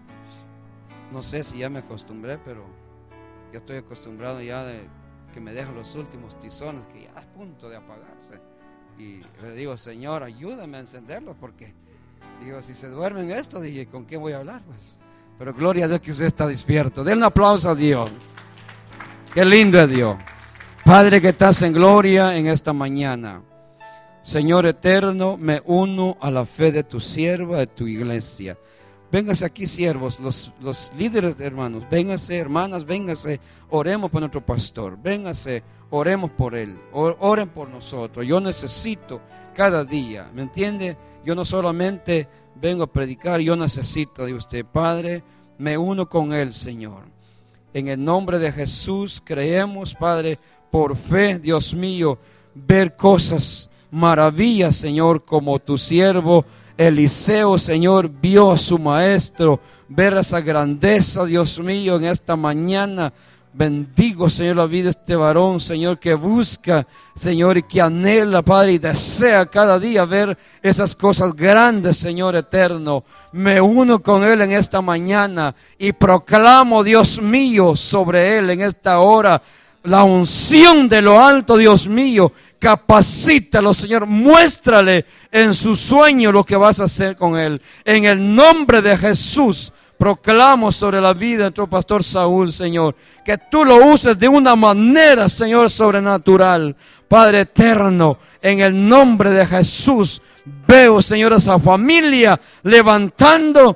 [SPEAKER 2] no sé si ya me acostumbré, pero ya estoy acostumbrado ya de que me dejan los últimos tizones que ya a punto de apagarse. Y le digo, Señor, ayúdame a encenderlos, porque digo, si se duermen esto, dije, ¿con quién voy a hablar? Pues, pero gloria a Dios que usted está despierto. Denle un aplauso a Dios. Qué lindo es Dios. Padre que estás en gloria en esta mañana. Señor eterno, me uno a la fe de tu sierva, de tu iglesia. Véngase aquí, siervos, los, los líderes, hermanos, véngase, hermanas, véngase, oremos por nuestro pastor, véngase, oremos por él, oren por nosotros. Yo necesito cada día, ¿me entiende? Yo no solamente vengo a predicar, yo necesito de usted, Padre, me uno con él, Señor. En el nombre de Jesús creemos, Padre, por fe, Dios mío, ver cosas, maravillas, Señor, como tu siervo Eliseo, Señor, vio a su maestro, ver esa grandeza, Dios mío, en esta mañana. Bendigo, Señor, la vida de este varón, Señor, que busca, Señor, y que anhela, Padre, y desea cada día ver esas cosas grandes, Señor eterno. Me uno con él en esta mañana y proclamo, Dios mío, sobre él en esta hora la unción de lo alto, Dios mío. Capacítalo, Señor, muéstrale en su sueño lo que vas a hacer con él. En el nombre de Jesús, proclamo sobre la vida de nuestro pastor Saúl, Señor, que tú lo uses de una manera, Señor, sobrenatural. Padre eterno, en el nombre de Jesús, veo, Señor, esa familia levantando,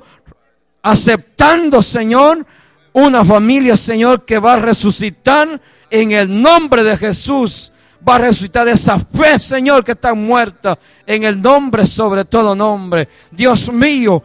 [SPEAKER 2] aceptando, Señor, una familia, Señor, que va a resucitar en el nombre de Jesús. Va a resucitar esa fe, Señor, que está muerta, en el nombre sobre todo nombre. Dios mío,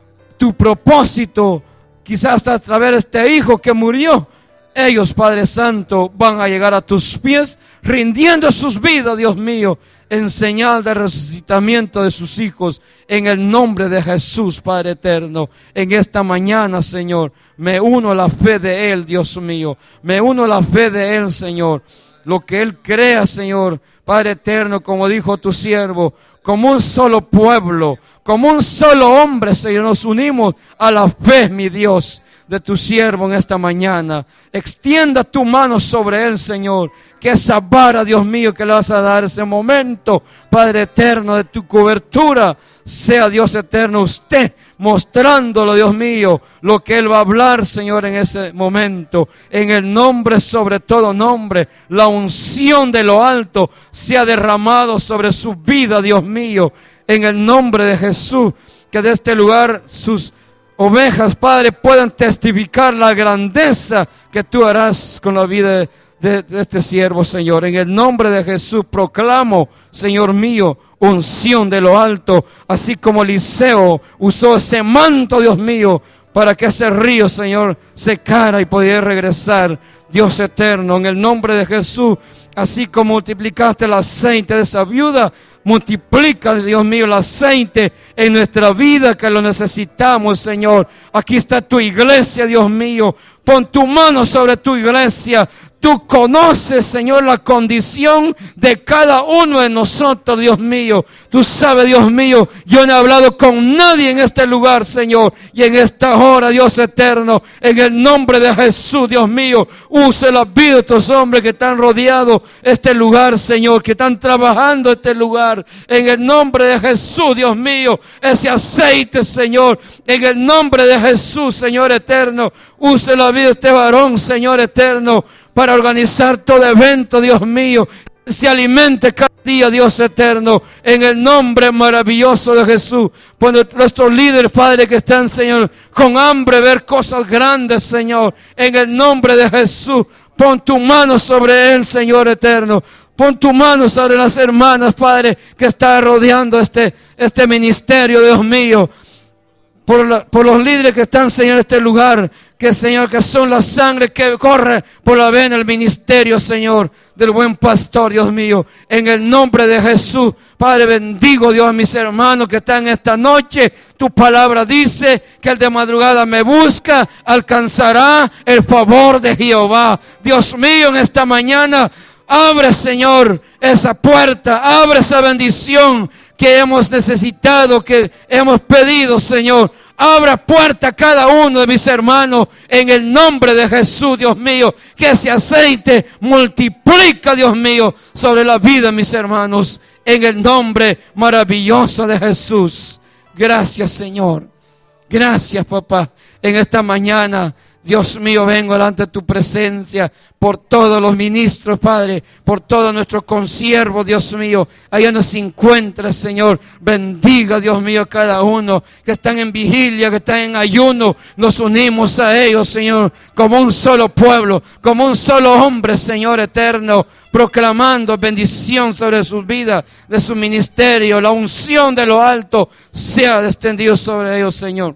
[SPEAKER 2] tu propósito, quizás hasta a través de este hijo que murió, ellos, Padre Santo, van a llegar a tus pies, rindiendo sus vidas, Dios mío, en señal de resucitamiento de sus hijos, en el nombre de Jesús, Padre eterno. En esta mañana, Señor, me uno a la fe de Él, Dios mío, me uno a la fe de Él, Señor. Lo que Él crea, Señor, Padre eterno, como dijo tu siervo, como un solo pueblo, como un solo hombre, Señor, nos unimos a la fe, mi Dios, de tu siervo en esta mañana. Extienda tu mano sobre él, Señor, que esa vara, Dios mío, que le vas a dar ese momento, Padre eterno, de tu cobertura, sea, Dios eterno, usted mostrándolo, Dios mío, lo que Él va a hablar, Señor, en ese momento. En el nombre sobre todo nombre, la unción de lo alto se ha derramado sobre su vida, Dios mío. En el nombre de Jesús, que de este lugar sus ovejas, Padre, puedan testificar la grandeza que tú harás con la vida de, de, de este siervo, Señor. En el nombre de Jesús proclamo, Señor mío, unción de lo alto, así como Eliseo usó ese manto, Dios mío, para que ese río, Señor, secara y pudiera regresar. Dios eterno, en el nombre de Jesús, así como multiplicaste el aceite de esa viuda,
[SPEAKER 3] Multiplica, Dios mío, el aceite en nuestra vida que lo necesitamos, Señor. Aquí está tu iglesia, Dios mío. Pon tu mano sobre tu iglesia. Tú conoces, Señor, la condición de cada uno de nosotros, Dios mío. Tú sabes, Dios mío, yo no he hablado con nadie en este lugar, Señor. Y en esta hora, Dios eterno, en el nombre de Jesús, Dios mío, use la vida de estos hombres que están rodeados este lugar, Señor, que están trabajando este lugar. En el nombre de Jesús, Dios mío, ese aceite, Señor, en el nombre de Jesús, Señor eterno, use la vida de este varón, Señor eterno, para organizar todo evento, Dios mío, que se alimente cada día, Dios eterno, en el nombre maravilloso de Jesús. Por nuestros líderes, Padre, que están, Señor, con hambre, ver cosas grandes, Señor, en el nombre de Jesús. Pon tu mano sobre él, Señor eterno. Pon tu mano sobre las hermanas, Padre, que está rodeando este, este ministerio, Dios mío. Por, la, por los líderes que están, Señor, en este lugar, que, Señor, que son la sangre que corre por la vena el ministerio, Señor, del buen pastor, Dios mío, en el nombre de Jesús. Padre, bendigo, Dios, a mis hermanos que están esta noche. Tu palabra dice que el de madrugada me busca, alcanzará el favor de Jehová. Dios mío, en esta mañana, abre, Señor, esa puerta, abre esa bendición que hemos necesitado, que hemos pedido, Señor. Abra puerta a cada uno de mis hermanos en el nombre de Jesús, Dios mío. Que ese aceite multiplica, Dios mío, sobre la vida de mis hermanos en el nombre maravilloso de Jesús. Gracias, Señor. Gracias, papá. En esta mañana, Dios mío, vengo delante de tu presencia por todos los ministros, Padre, por todos nuestros consiervos, Dios mío. Allá nos encuentra, Señor. Bendiga, Dios mío, cada uno que están en vigilia, que están en ayuno. Nos unimos a ellos, Señor, como un solo pueblo, como un solo hombre, Señor eterno, proclamando bendición sobre sus vidas, de su ministerio. La unción de lo alto sea descendido sobre ellos, Señor.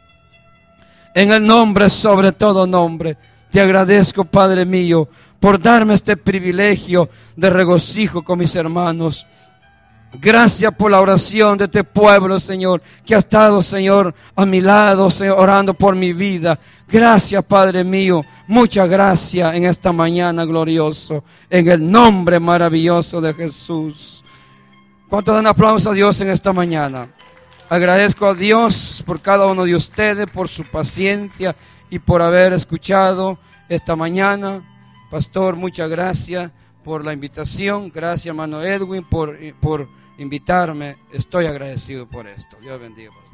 [SPEAKER 3] En el nombre sobre todo nombre, te agradezco, Padre mío, por darme este privilegio de regocijo con mis hermanos. Gracias por la oración de este pueblo, Señor, que ha estado, Señor, a mi lado, Señor, orando por mi vida. Gracias, Padre mío, muchas gracias en esta mañana glorioso, en el nombre maravilloso de Jesús. ¿Cuánto dan aplauso a Dios en esta mañana? Agradezco a Dios por cada uno de ustedes, por su paciencia y por haber escuchado esta mañana. Pastor, muchas gracias por la invitación. Gracias, hermano Edwin, por, por invitarme. Estoy agradecido por esto. Dios bendiga.